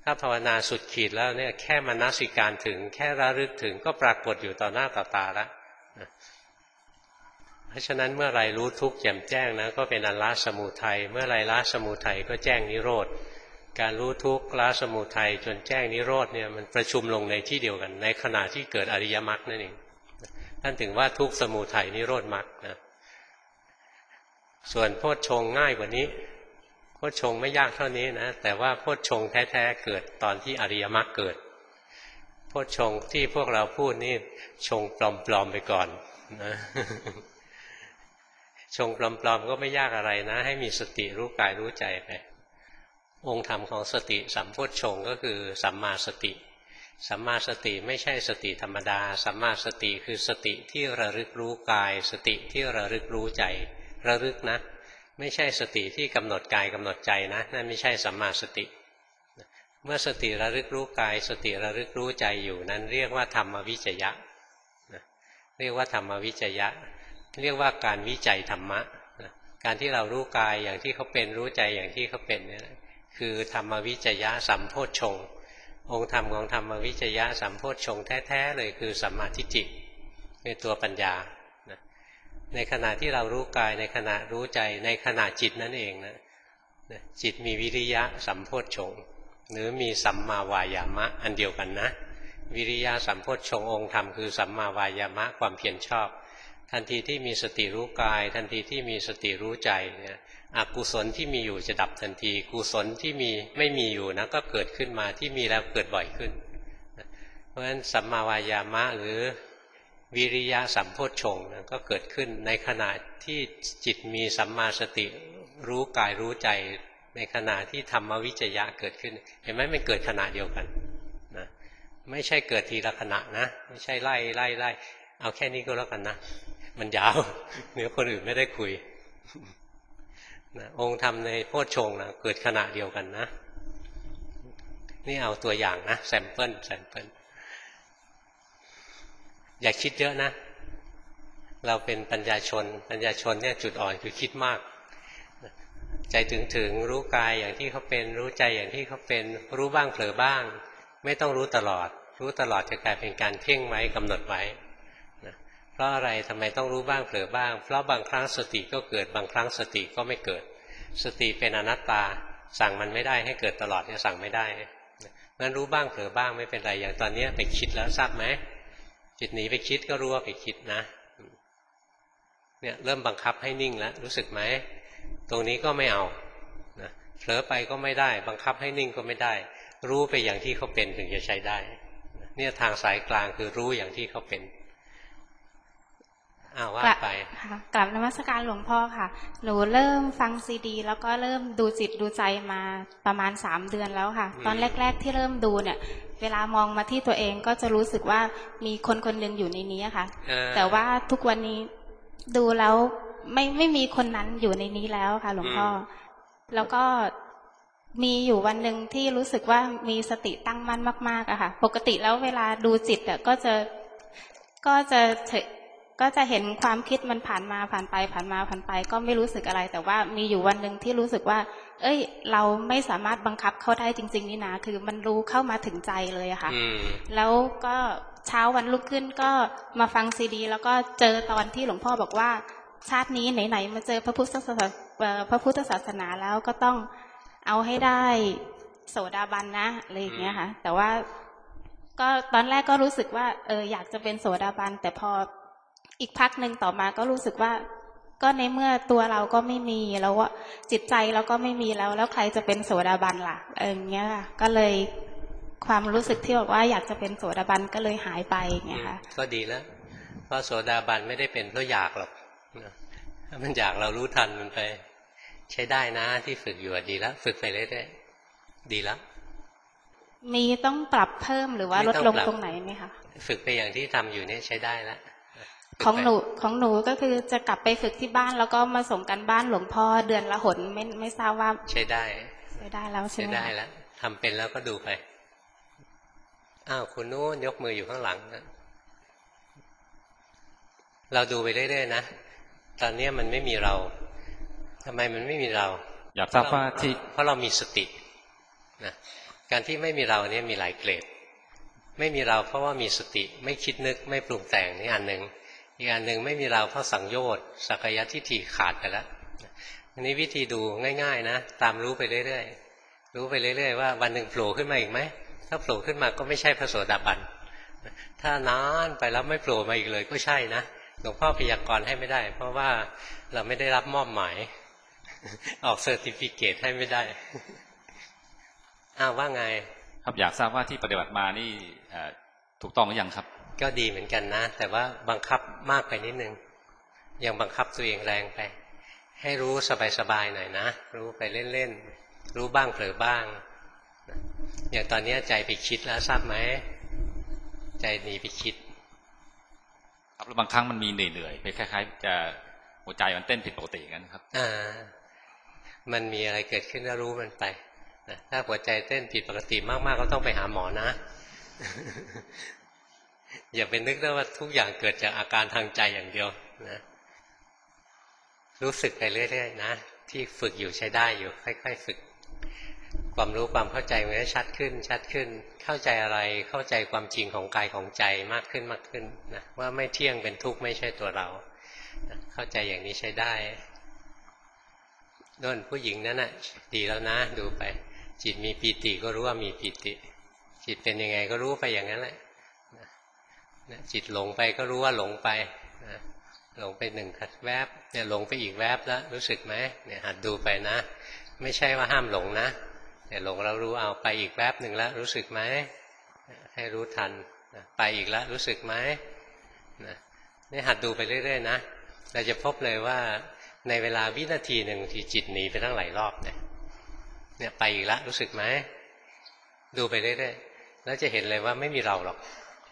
ถ้าภาวนาสุดขีดแล้วเนี่ยแค่มนสิการถึงแค่ระลึกถึงก็ปรากฏอยู่ต่อหน้าต่อตาแล้วเพราะฉะนั้นเมื่อไรรู้ทุกข์แจ่มแจ้งนะก็เป็นอันละสมุทัยเมื่อไรละสมุทัยก็แจ้งนิโรธการรู้ทุกข์ละสมุทัยจนแจ้งนิโรธเนี่ยมันประชุมลงในที่เดียวกันในขณะที่เกิดอริยมรรคนั่นเองท่านถึงว่าทุกข์สมุทัยนิโรธมรรคนะส่วนโพชฌงค์ง่ายกว่านี้โพชฌงค์ไม่ยากเท่านี้นะแต่ว่าโพชฌงค์แท้ๆเกิดตอนที่อริยมรรคเกิดโพชฌงค์ที่พวกเราพูดนี่ชงปลอมๆไปก่อนนะชงปลอมๆก็ไม่ยากอะไรนะให้มีสติรู้กายรู้ใจไปองค์ธรรมของสติสัมโพชฌงค์ก็คือสัมมาสติสัมมาสติไม่ใช่สติธรรมดาสัมมาสติคือสติที่ระลึกรู้กายสติที่ระลึกรู้ใจระลึกนะไม่ใช่สติที่กำหนดกายกำหนดใจนะนั่นไม่ใช่สัมมาสติเมื่อสติระลึกรู้กายสติระลึกรู้ใจอยู่นั้นเรียกว่าธรรมวิจยะเรียกว่าธรรมวิจยะเรียกว่าการวิจัยธรรมะการที่เรารู้กายอย่างที่เขาเป็นรู้ใจอย่างที่เขาเป็นเนี่ยคือธรรมวิจยะสัมโพชฌงค์องค์ธรรมของธรรมวิจยะสัมโพชฌงค์แท้ๆเลยคือสัมมาทิฏฐิเป็นตัวปัญญาในขณะที่เรารู้กายในขณะรู้ใจในขณะจิตนั่นเองนะจิตมีวิริยะสัมโพชฌงค์หรือมีสัมมาวายามะอันเดียวกันนะวิริยะสัมโพชฌงค์องค์ธรรมคือสัมมาวายามะความเพียรชอบทันทีที่มีสติรู้กายทันทีที่มีสติรู้ใจเนี่ยอกุศลที่มีอยู่จะดับทันทีกุศลที่มีไม่มีอยู่นะก็เกิดขึ้นมาที่มีแล้วเกิดบ่อยขึ้นเพราะฉะนั้นสัมมาวายามะหรือวิริยะสัมโพชฌงค์ก็เกิดขึ้นในขณะที่จิตมีสัมมาสติรู้กายรู้ใจในขณะที่ธรรมวิจยะเกิดขึ้นเห็นไหมมันเกิดขณะเดียวกันนะไม่ใช่เกิดทีละขณะนะไม่ใช่ไล่ไล่ไล่เอาแค่นี้ก็แล้วกันนะมันยาวเนื้อคนอื่นไม่ได้คุยนะองค์ธรรมในโพชฌงค์นะเกิดขณะเดียวกันนะนี่เอาตัวอย่างนะแซมเปิลแซมเปิลอย่าคิดเยอะนะเราเป็นปัญญาชนปัญญาชนเนี่ยจุดอ่อนคือคิดมากใจถึงถึงรู้กายอย่างที่เขาเป็นรู้ใจอย่างที่เขาเป็นรู้บ้างเผลอบ้างไม่ต้องรู้ตลอดรู้ตลอดจะกลายเป็นการเพ่งไว้กำหนดไว้นะเพราะอะไรทำไมต้องรู้บ้างเผลอบ้างเพราะบางครั้งสติก็เกิดบางครั้งสติก็ไม่เกิดสติเป็นอนัตตาสั่งมันไม่ได้ให้เกิดตลอดเนี่ยสั่งไม่ได้งั้นรู้บ้างเผลอบ้างไม่เป็นไรอย่างตอนนี้ไปคิดแล้วทราบไหมจิตหนีไปคิดก็รู้ว่าไปคิดนะเนี่ยเริ่มบังคับให้นิ่งแล้วรู้สึกไหมตรงนี้ก็ไม่เอานะเผลอไปก็ไม่ได้บังคับให้นิ่งก็ไม่ได้รู้ไปอย่างที่เขาเป็นถึงจะใช้ได้เนี่ยทางสายกลางคือรู้อย่างที่เขาเป็นอ้าวว่าไปกลับนมัสการหลวงพ่อค่ะหนูเริ่มฟังซีดีแล้วก็เริ่มดูจิตดูใจมาประมาณสามเดือนแล้วค่ะตอนแรกๆที่เริ่มดูเนี่ยเวลามองมาที่ตัวเองก็จะรู้สึกว่ามีคนคนหนึ่งอยู่ในนี้ค่ะแต่ว่าทุกวันนี้ดูแล้วไม่ไม่มีคนนั้นอยู่ในนี้แล้วค่ะหลวงพ่อแล้วก็มีอยู่วันหนึ่งที่รู้สึกว่ามีสติตั้งมั่นมากๆอะค่ะปกติแล้วเวลาดูจิตอะก็จะก็จะก็จะเห็นความคิดมันผ่านมาผ่านไปผ่านมาผ่านไปก็ไม่รู้สึกอะไรแต่ว่ามีอยู่วันหนึ่งที่รู้สึกว่าเอ้ยเราไม่สามารถบังคับเขาได้จริงๆนี่นะคือมันรู้เข้ามาถึงใจเลยอะค่ะแล้วก็เช้าวันรุ่งขึ้นก็มาฟังซีดีแล้วก็เจอตอนที่หลวงพ่อบอกว่าชาตินี้ไหนๆมาเจอพระพุทธศาสนาพระพุทธศาสนาแล้วก็ต้องเอาให้ได้โสดาบันนะอะไรอย่างเงี้ยค่ะแต่ว่าก็ตอนแรกก็รู้สึกว่าเอออยากจะเป็นโสดาบันแต่พออีกพักหนึ่งต่อมาก็รู้สึกว่าก็ในเมื่อตัวเราก็ไม่มีแล้วว่าจิตใจเราก็ไม่มีแล้วแล้วใครจะเป็นโสดาบันล่ะเอออย่างเงี้ยก็เลยความรู้สึกที่บอกว่าอยากจะเป็นโสดาบันก็เลยหายไปอย่างเงี้ยค่ะก็ดีแล้วเพราะโสดาบันไม่ได้เป็นเพราะอยากหรอกถ้ามันอยากเรารู้ทันมันไปใช้ได้นะที่ฝึกอยู่ดีแล้วฝึกไปเรื่อยๆดีแล้วมีต้องปรับเพิ่มหรือว่าลดลงตรงไหนไหมคะฝึกไปอย่างที่ทำอยู่นี่ใช้ได้แล้วของหนูของหนูก็คือจะกลับไปฝึกที่บ้านแล้วก็มาส่งกันบ้านหลวงพ่อเดือนละหนไม่ไม่ทราบว่าใช้ได้ใช้ได้แล้วใช่ไหมใช้ได้แล้วทำเป็นแล้วก็ดูไปอ้าวคุณนู้นยกมืออยู่ข้างหลังนะเราดูไปเรื่อยๆนะตอนนี้มันไม่มีเราทำไมมันไม่มีเราอยากทราบว่าที่เพราะเรามีสตินะการที่ไม่มีเราเนี่ยมีหลายเกรดไม่มีเราเพราะว่ามีสติไม่คิดนึกไม่ปรุงแต่งนี่อันหนึ่งอีกอันหนึ่งไม่มีเราเพราะสังโยชน์สักยทิฏฐิขาดไปแล้วอันนี้วิธีดูง่ายๆนะตามรู้ไปเรื่อยๆรู้ไปเรื่อยๆว่าวันหนึ่งโผล่ขึ้นมาอีกไหมถ้าโผล่ขึ้นมาก็ไม่ใช่พระโสดาบันถ้านานไปแล้วไม่โผล่มาอีกเลยก็ใช่นะหลวงพ่อพยากรณ์ให้ไม่ได้เพราะว่าเราไม่ได้รับมอบหมายออกเซอร์ติฟิเคตให้ไม่ได้อ้าวว่าไงครับอยากทราบว่าที่ปฏิบัติมานี่ถูกต้องหรือยังครับก็ดีเหมือนกันนะแต่ว่าบังคับมากไปนิดนึงยังบังคับตัวเองแรงไปให้รู้สบายๆหน่อยนะรู้ไปเล่นๆรู้บ้างเผลอบ้างอย่างตอนนี้ใจไปคิดแล้วทราบไหมใจหนีไปคิดครับแล้วบางครั้งมันมีเหนื่อยๆไปคล้ายๆจะหัวใจมันเต้นผิดปกติกันครับอ่ามันมีอะไรเกิดขึ้นแล้วรู้มันไปนะถ้าหัวใจเต้นผิดปกติมากๆก็ต้องไปหาหมอนะอย่าไปนึกนะว่าทุกอย่างเกิดจากอาการทางใจอย่างเดียวนะรู้สึกไปเรื่อยๆนะที่ฝึกอยู่ใช้ได้อยู่ค่อยๆฝึกความรู้ความเข้าใจมันจะชัดขึ้นชัดขึ้นเข้าใจอะไรเข้าใจความจริงของกายของใจมากขึ้นมากขึ้นนะว่าไม่เที่ยงเป็นทุกข์ไม่ใช่ตัวเรานะเข้าใจอย่างนี้ใช้ได้โน่นผู้หญิงนั่นน่ะดีแล้วนะดูไปจิตมีปีติก็รู้ว่ามีปีติจิตเป็นยังไงก็รู้ไปอย่างนั้นแหละนะจิตหลงไปก็รู้ว่าหลงไปนะหลงไปหนึ่งแวบเนี่ยหลงไปอีกแวบแล้วรู้สึกไหมเนี่ยหัดดูไปนะไม่ใช่ว่าห้ามหลงนะแต่หลงเรารู้เอาไปอีกแวบหนึ่งแล้วรู้สึกไหมให้รู้ทันไปอีกแล้วรู้สึกไหมนี่หัดดูไปเรื่อยๆนะเราจะพบเลยว่าในเวลาวินาทีหนึ่งที่จิตหนีไปตั้งหลายรอบเนี่ยเนี่ยไปอีกแล้วรู้สึกไหมดูไปเรื่อยๆแล้วจะเห็นเลยว่าไม่มีเราหรอก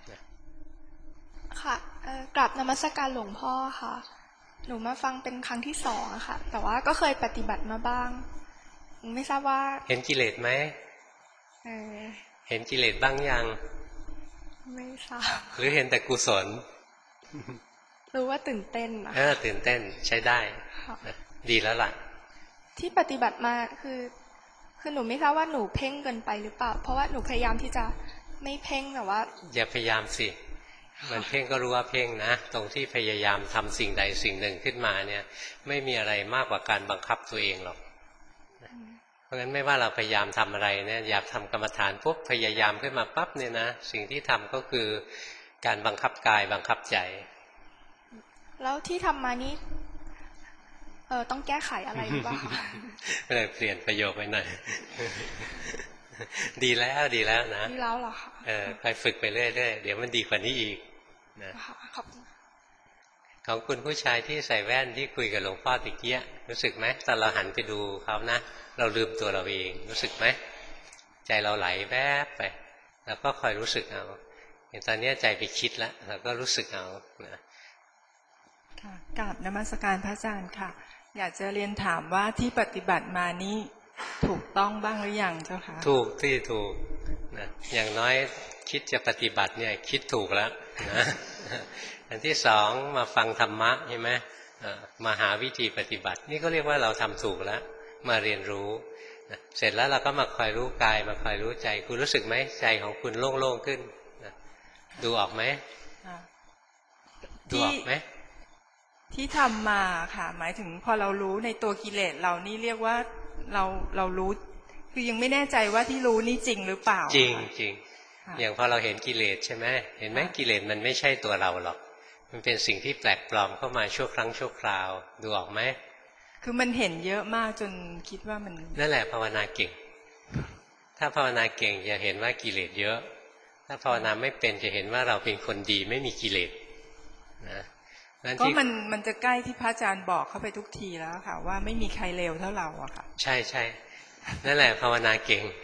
ค่ะกราบนมัสการหลวงพ่อค่ะหนูมาฟังเป็นครั้งที่สองอะค่ะแต่ว่าก็เคยปฏิบัติมาบ้างไม่ทราบว่าเห็นกิเลสไหมเออเห็นกิเลสบ้างยังไม่ทราบหรือเห็นแต่กุศลรู้ว่าตื่นเต้นนะเออตื่นเต้นใช้ได้ดีแล้วล่ะที่ปฏิบัติมาคือคือหนูไม่ทราบว่าหนูเพ่งเกินไปหรือเปล่าเพราะว่าหนูพยายามที่จะไม่เพ่งแต่ว่าอย่าพยายามสิมันเพ่งก็รู้ว่าเพ่งนะตรงที่พยายามทำสิ่งใดสิ่งหนึ่งขึ้นมาเนี่ยไม่มีอะไรมากกว่าการบังคับตัวเองหรอกเพราะงั้นไม่ว่าเราพยายามทำอะไรเนี่ยอยากทำกรรมฐานปุ๊บพยายามขึ้นมาปั๊บเนี่ยนะสิ่งที่ทำก็คือการบังคับกายบังคับใจแล้วที่ทำมานี้เออต้องแก้ไขอะไรหรือเปล่าคะเลยเปลี่ยนประโยคไปหน่อยดีแล้วดีแล้วนะดีแล้วเหรอคะเออไปฝึกไปเรื่อยๆเดี๋ยวมันดีกว่านี้อีกนะขอบคุณของคุณผู้ชายที่ใส่แว่นที่คุยกับหลวงพ่อตะเกียรู้สึกไหมตอนเราหันไปดูเขานะเราลืมตัวเราเองรู้สึกไหมใจเราไหลแวบไปแล้วก็คอยรู้สึกเอาอย่างตอนนี้ใจไปคิดแล้วเราก็รู้สึกเอานะค่ะกราบนมัสการพระอาจารย์ค่ะอยากจะเรียนถามว่าที่ปฏิบัติมานี้ถูกต้องบ้างหรือยังเจ้าคะถูกที่ถูกนะอย่างน้อยคิดจะปฏิบัติเนี่ยคิดถูกแล้วนะอันที่สองมาฟังธรรมะใช่ไหมมาหาวิธีปฏิบัตินี่ก็เรียกว่าเราทำถูกแล้วมาเรียนรู้นะเสร็จแล้วเราก็มาคอยรู้กายมาคอยรู้ใจคุณรู้สึกไหมใจของคุณโล่งๆขึ้นนะดูออกไหมดูออกไหมที่ทำมาค่ะหมายถึงพอเรารู้ในตัวกิเลสเรานี่เรียกว่าเราเรารู้คือยังไม่แน่ใจว่าที่รู้นี่จริงหรือเปล่าจริงจริงอย่างพอเราเห็นกิเลสใช่ไหมเห็นไหมกิเลสมันไม่ใช่ตัวเราหรอกมันเป็นสิ่งที่แปลกปลอมเข้ามาชั่วครั้งชั่วคราวดูออกไหมคือมันเห็นเยอะมากจนคิดว่ามันนั่นแหละภาวนาเก่งถ้าภาวนาเก่งจะเห็นว่ากิเลสเยอะถ้าภาวนาไม่เป็นจะเห็นว่าเราเป็นคนดีไม่มีกิเลสนะก็มันมันจะใกล้ที่พระอาจารย์บอกเข้าไปทุกทีแล้วค่ะว่าไม่มีใครเลวเท่าเราอะค่ะใช่ใช่นั่นแหละภาวนาเก่ง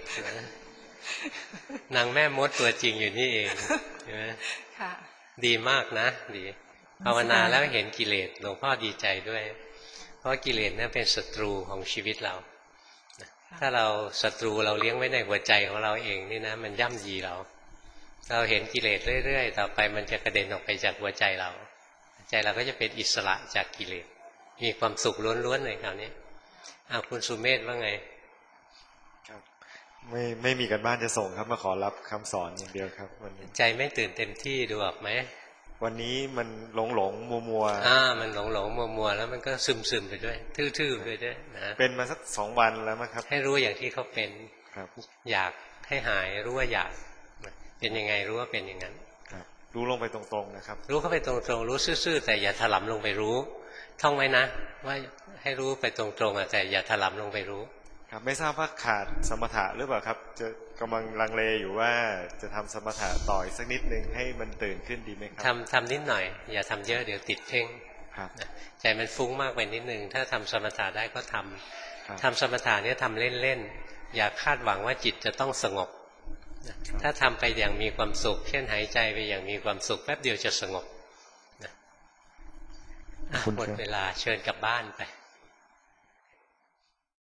นางแม่มดตัวจริงอยู่นี่เองใช่ไหมค่ะดีมากนะดีภาวนาแล้วเห็นกิเลสหลวงพ่อดีใจด้วยเพราะกิเลสนั้นเป็นศัตรูของชีวิตเราถ้าเราศัตรูเราเลี้ยงไว้ในหัวใจของเราเองนี่นะมันย่ำยีเราเราเห็นกิเลสเรื่อยๆต่อไปมันจะกระเด็นออกไปจากหัวใจเราใจเราก็จะเป็นอิสระจากกิเลสมีความสุขล้วนๆเลยคราวนี้อ้าวคุณสุเมธว่าไงครับไม่ไม่มีกันบ้านจะส่งครับมาขอรับคำสอนอย่างเดียวครับวันนี้ใจไม่ตื่นเต็มที่ดูออกไหมวันนี้มันหลงหลงมัวมัวอ่ามันหลงหลงมัวมัวแล้วมันก็ซึมซึมไปด้วยทื่อๆไปด้วยนะเป็นมาสักสองวันแล้วมั้งครับให้รู้อย่างที่เขาเป็นครับอยากให้หายรู้ว่าอยากเป็นยังไงรู้ว่าเป็นอย่างนั้นครับรู้ลงไปตรงๆนะครับรู้เข้าไปตรงๆรู้ซื่อๆแต่อย่าถลำลงไปรู้ท่องไว้นะว่าให้รู้ไปตรงๆแต่อย่าถลำลงไปรู้ครับไม่ทราบว่าขาดสมถะหรือเปล่าครับจะกำลังลังเลอยู่ว่าจะทำสมถะต่ออีกสักนิดนึงให้มันตื่นขึ้นดีไหมครับทำทำนิดหน่อยอย่าทำเยอะเดี๋ยวติดเพ่งใจมันฟุ้งมากไปนิดนึงถ้าทำสมถะได้ก็ทำทำสมถะเนี่ยทำเล่นๆอย่าคาดหวังว่าจิตจะต้องสงบถ้าทำไปอย่างมีความสุขเช่นหายใจไปอย่างมีความสุขแป๊บเดียวจะสงบหมดเวลาเชิญกลับบ้านไป